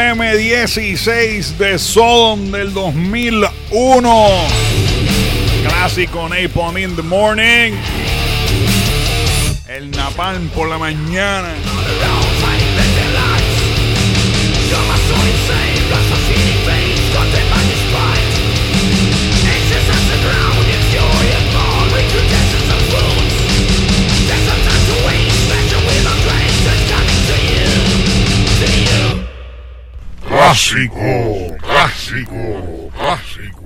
M dieciséis de Sodom del dos mil uno. Clásico Napalm in the morning. El Napalm por la mañana. Clásico, clásico, clásico.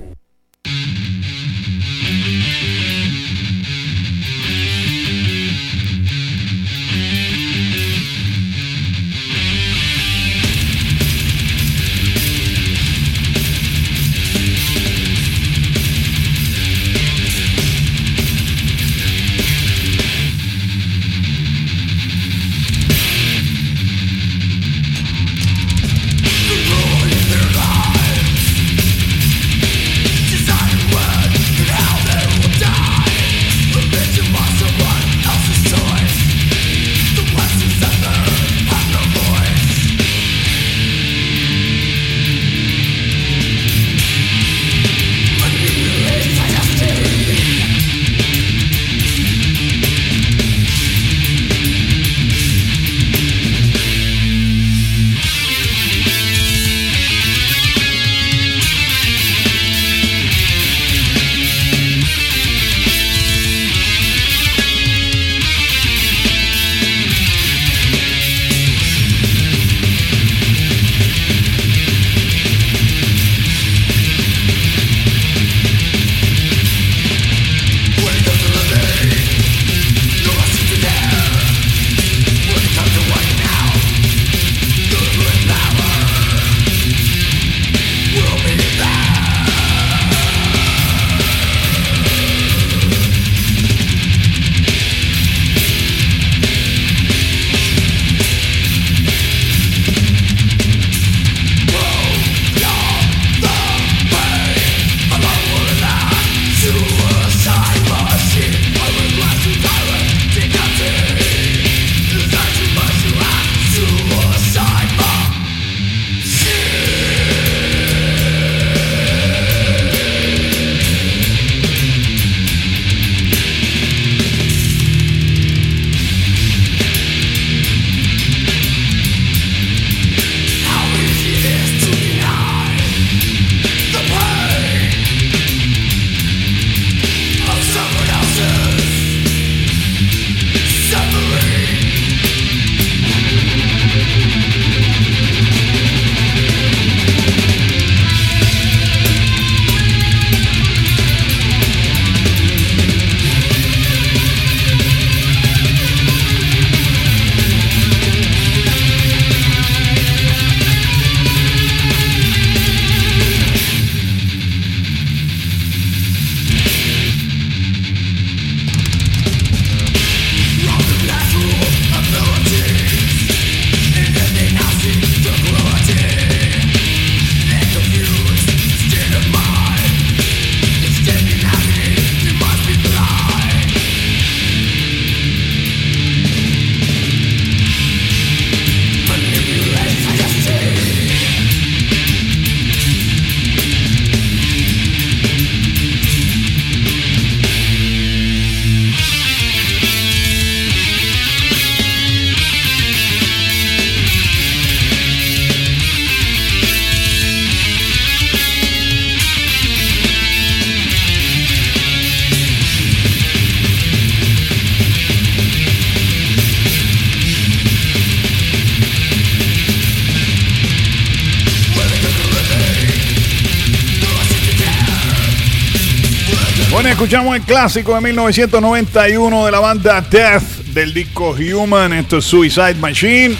Bueno, escuchamos el clásico de mil novecientos noventa y uno de la banda Death del disco Human. Esto es Suicide Machine.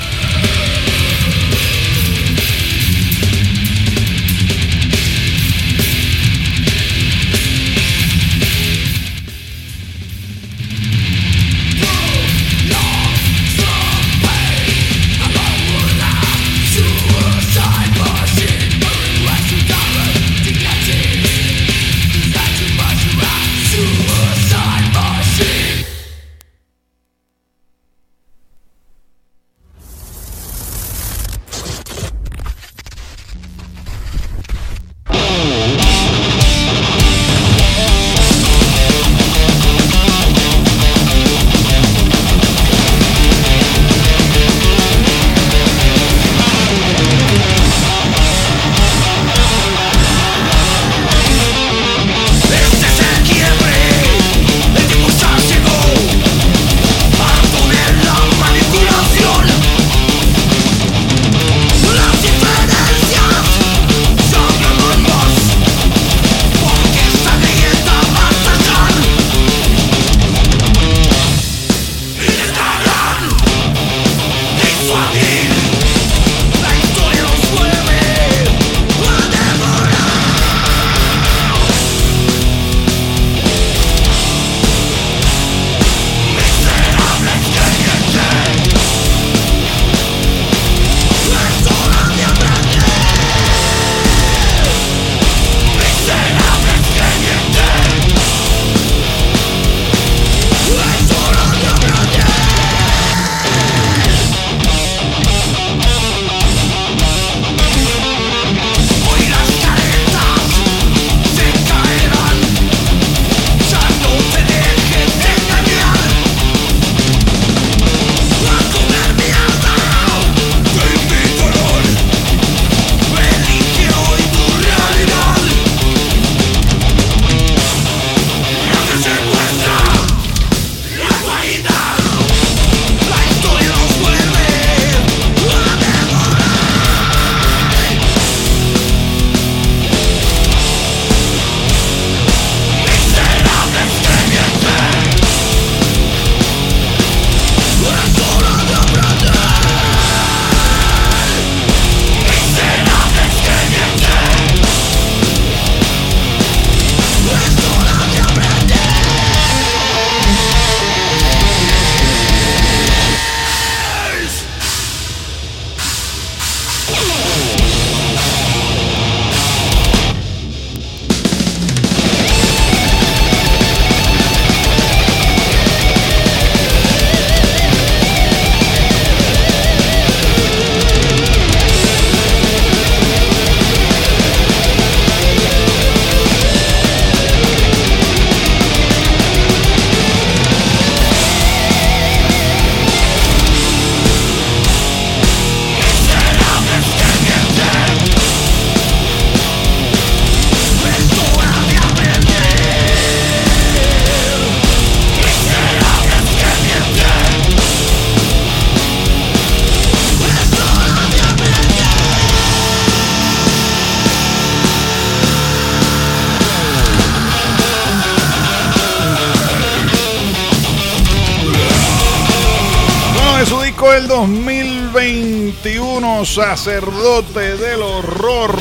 Llegó el dos mil veintiuno, sacerdote del horror.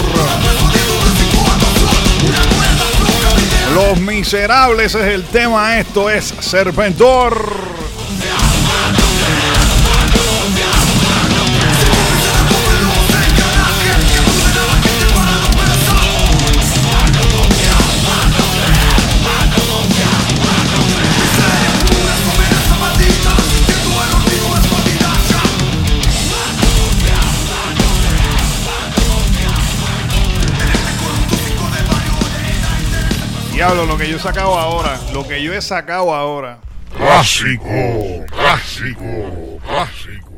Los Miserables es el tema, esto es Serpentor. Diablo, lo que yo he sacado ahora, lo que yo he sacado ahora. Clásico, clásico, clásico.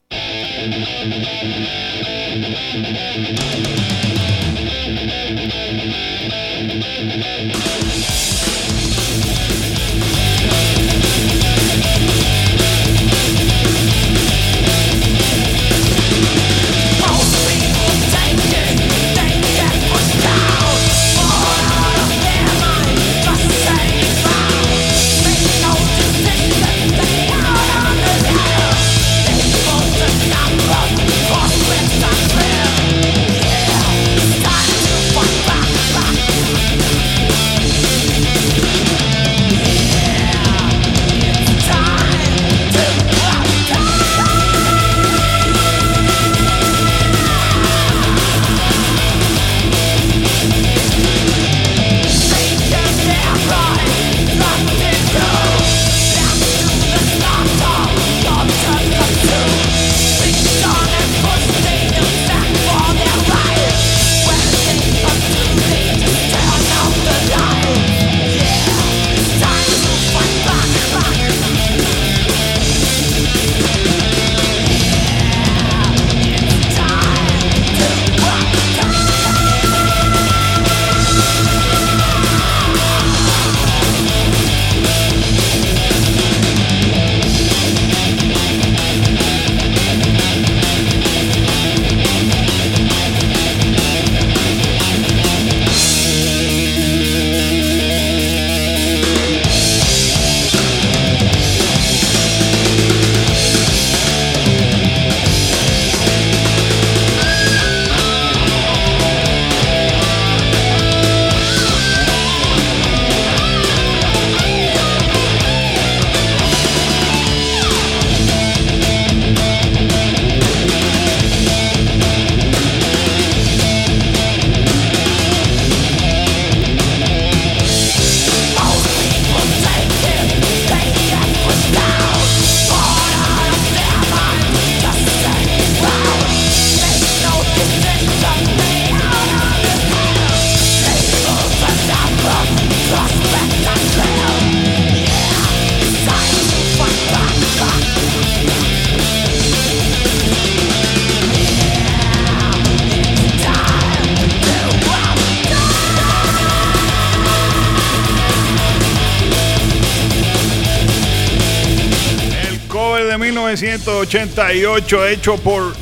mil novecientos ochenta y ocho, hecho por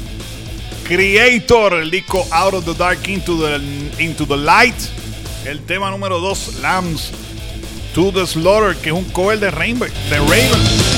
Creator, el disco Out of the Dark Into the, Into the Light. El tema número dos, Lambs to the Slaughter, que es un cover de Raven, de Raven.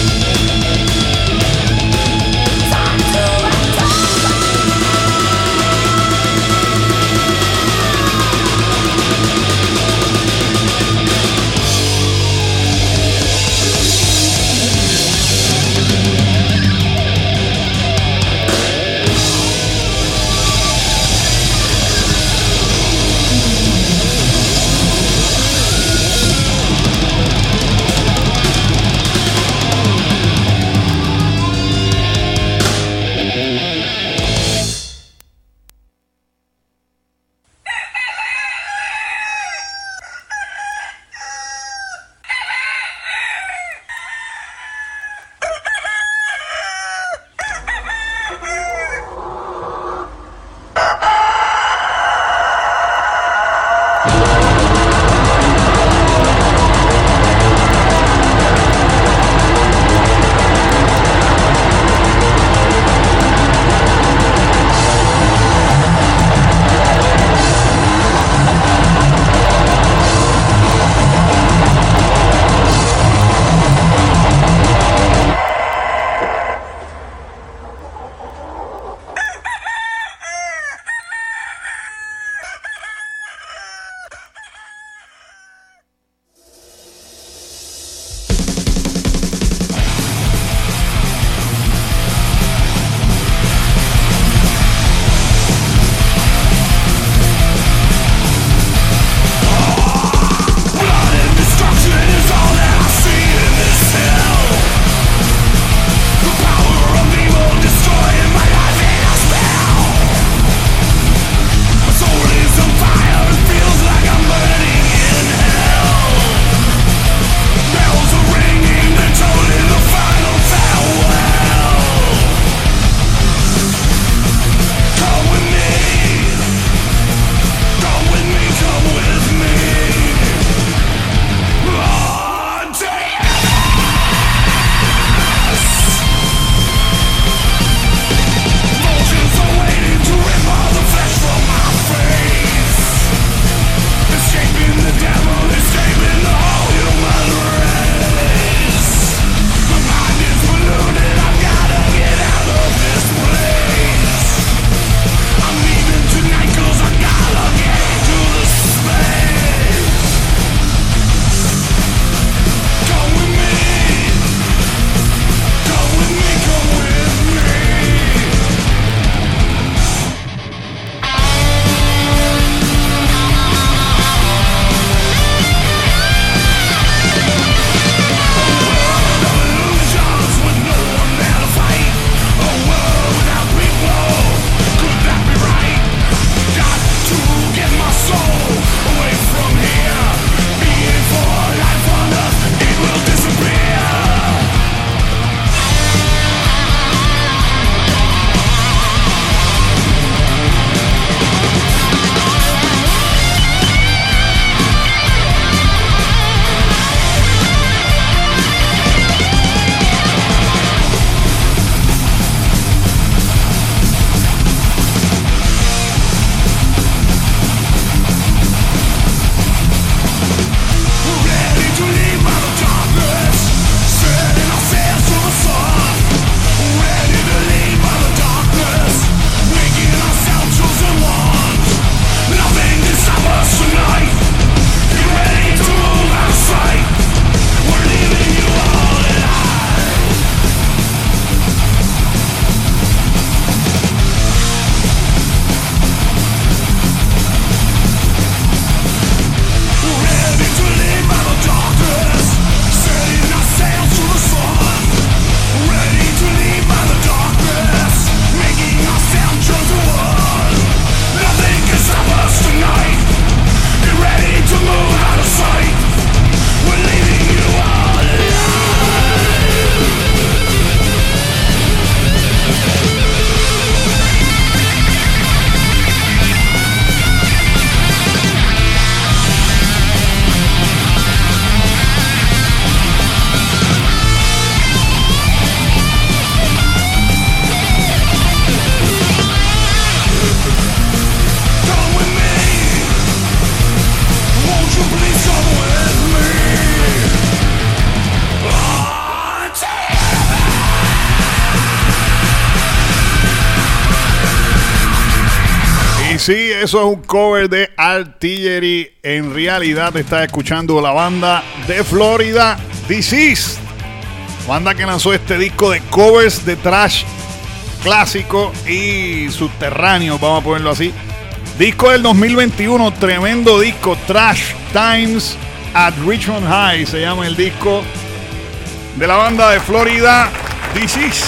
Eso es un cover de Artillery. En realidad estás escuchando la banda de Florida, Disease. Banda que lanzó este disco de covers de thrash clásico y subterráneo, vamos a ponerlo así. Disco del dos mil veintiuno, tremendo disco, Thrash Times at Richmond High, se llama el disco de la banda de Florida, Disease.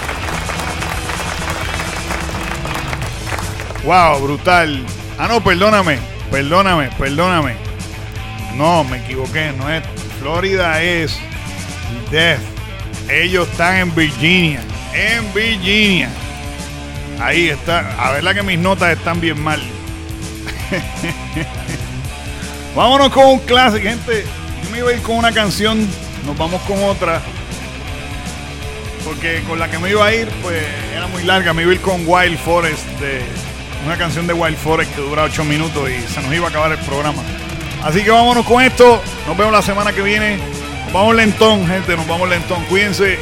Wow, brutal. Ah, no, perdóname, perdóname, perdóname. No, me equivoqué, no es Florida, es Death. Ellos están en Virginia, en Virginia. Ahí está. A ver, la que mis notas están bien mal. Vámonos con un clásico, gente. Yo me iba a ir con una canción, nos vamos con otra. Porque con la que me iba a ir, pues era muy larga. Me iba a ir con Wild Forest, de una canción de Wild Forest que dura ocho minutos y se nos iba a acabar el programa. Así que vámonos con esto. Nos vemos la semana que viene. Nos vamos lentón, gente. Nos vamos lentón. Cuídense.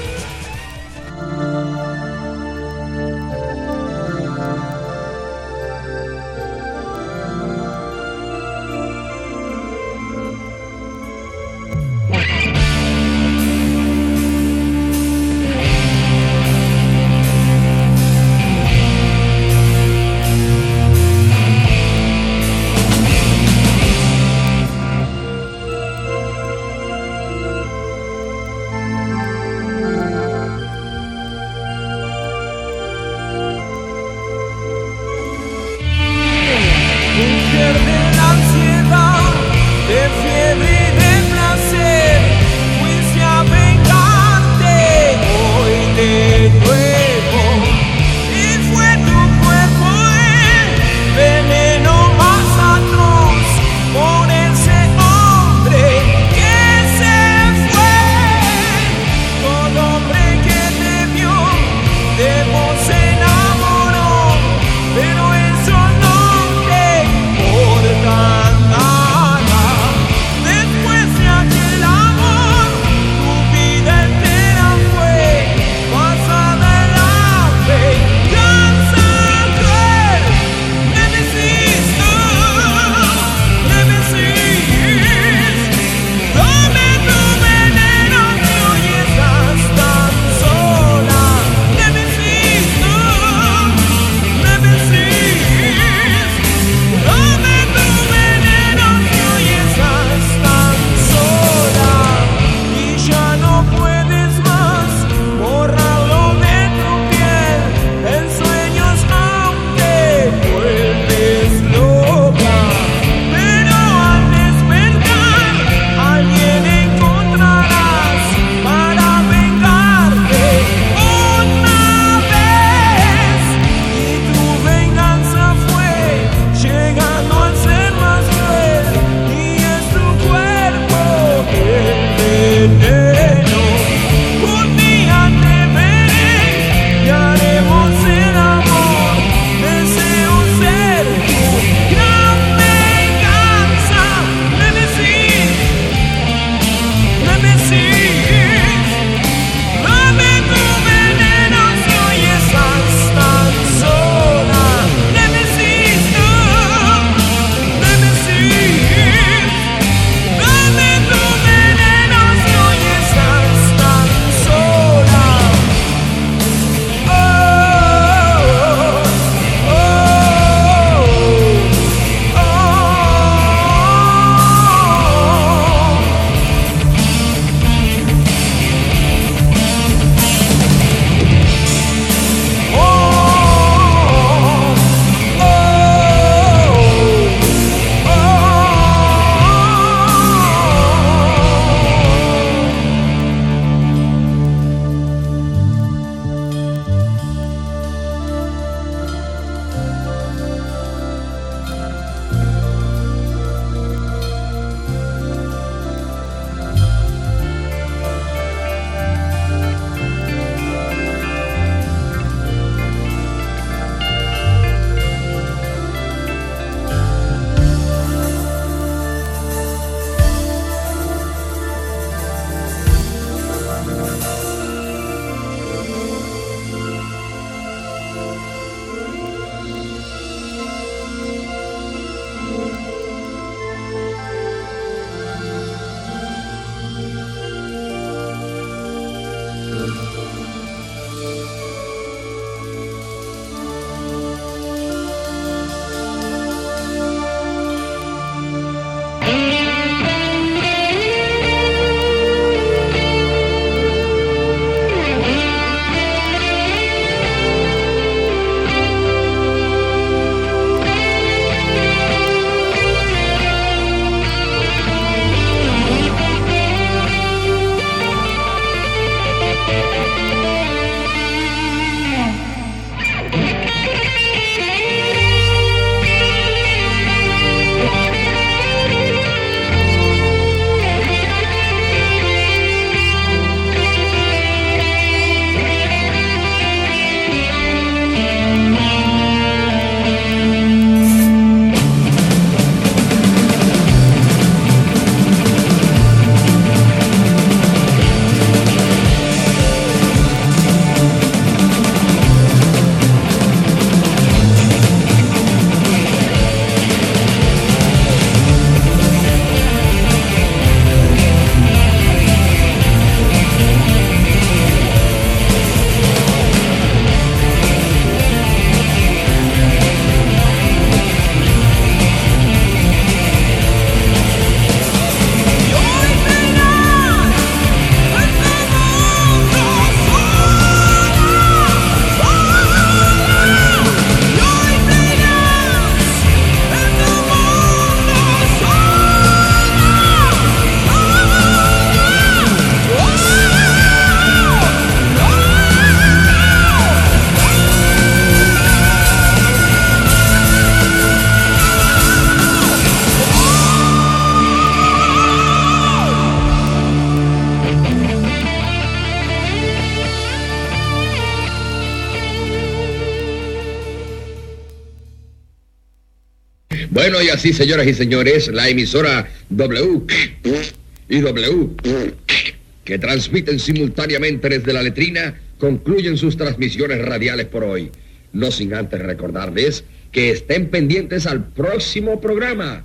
Bueno, y así, señoras y señores, la emisora W y W, que transmiten simultáneamente desde la letrina, concluyen sus transmisiones radiales por hoy. No sin antes recordarles que estén pendientes al próximo programa.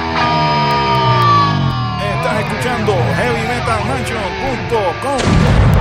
Estás escuchando heavy metal mansion punto com.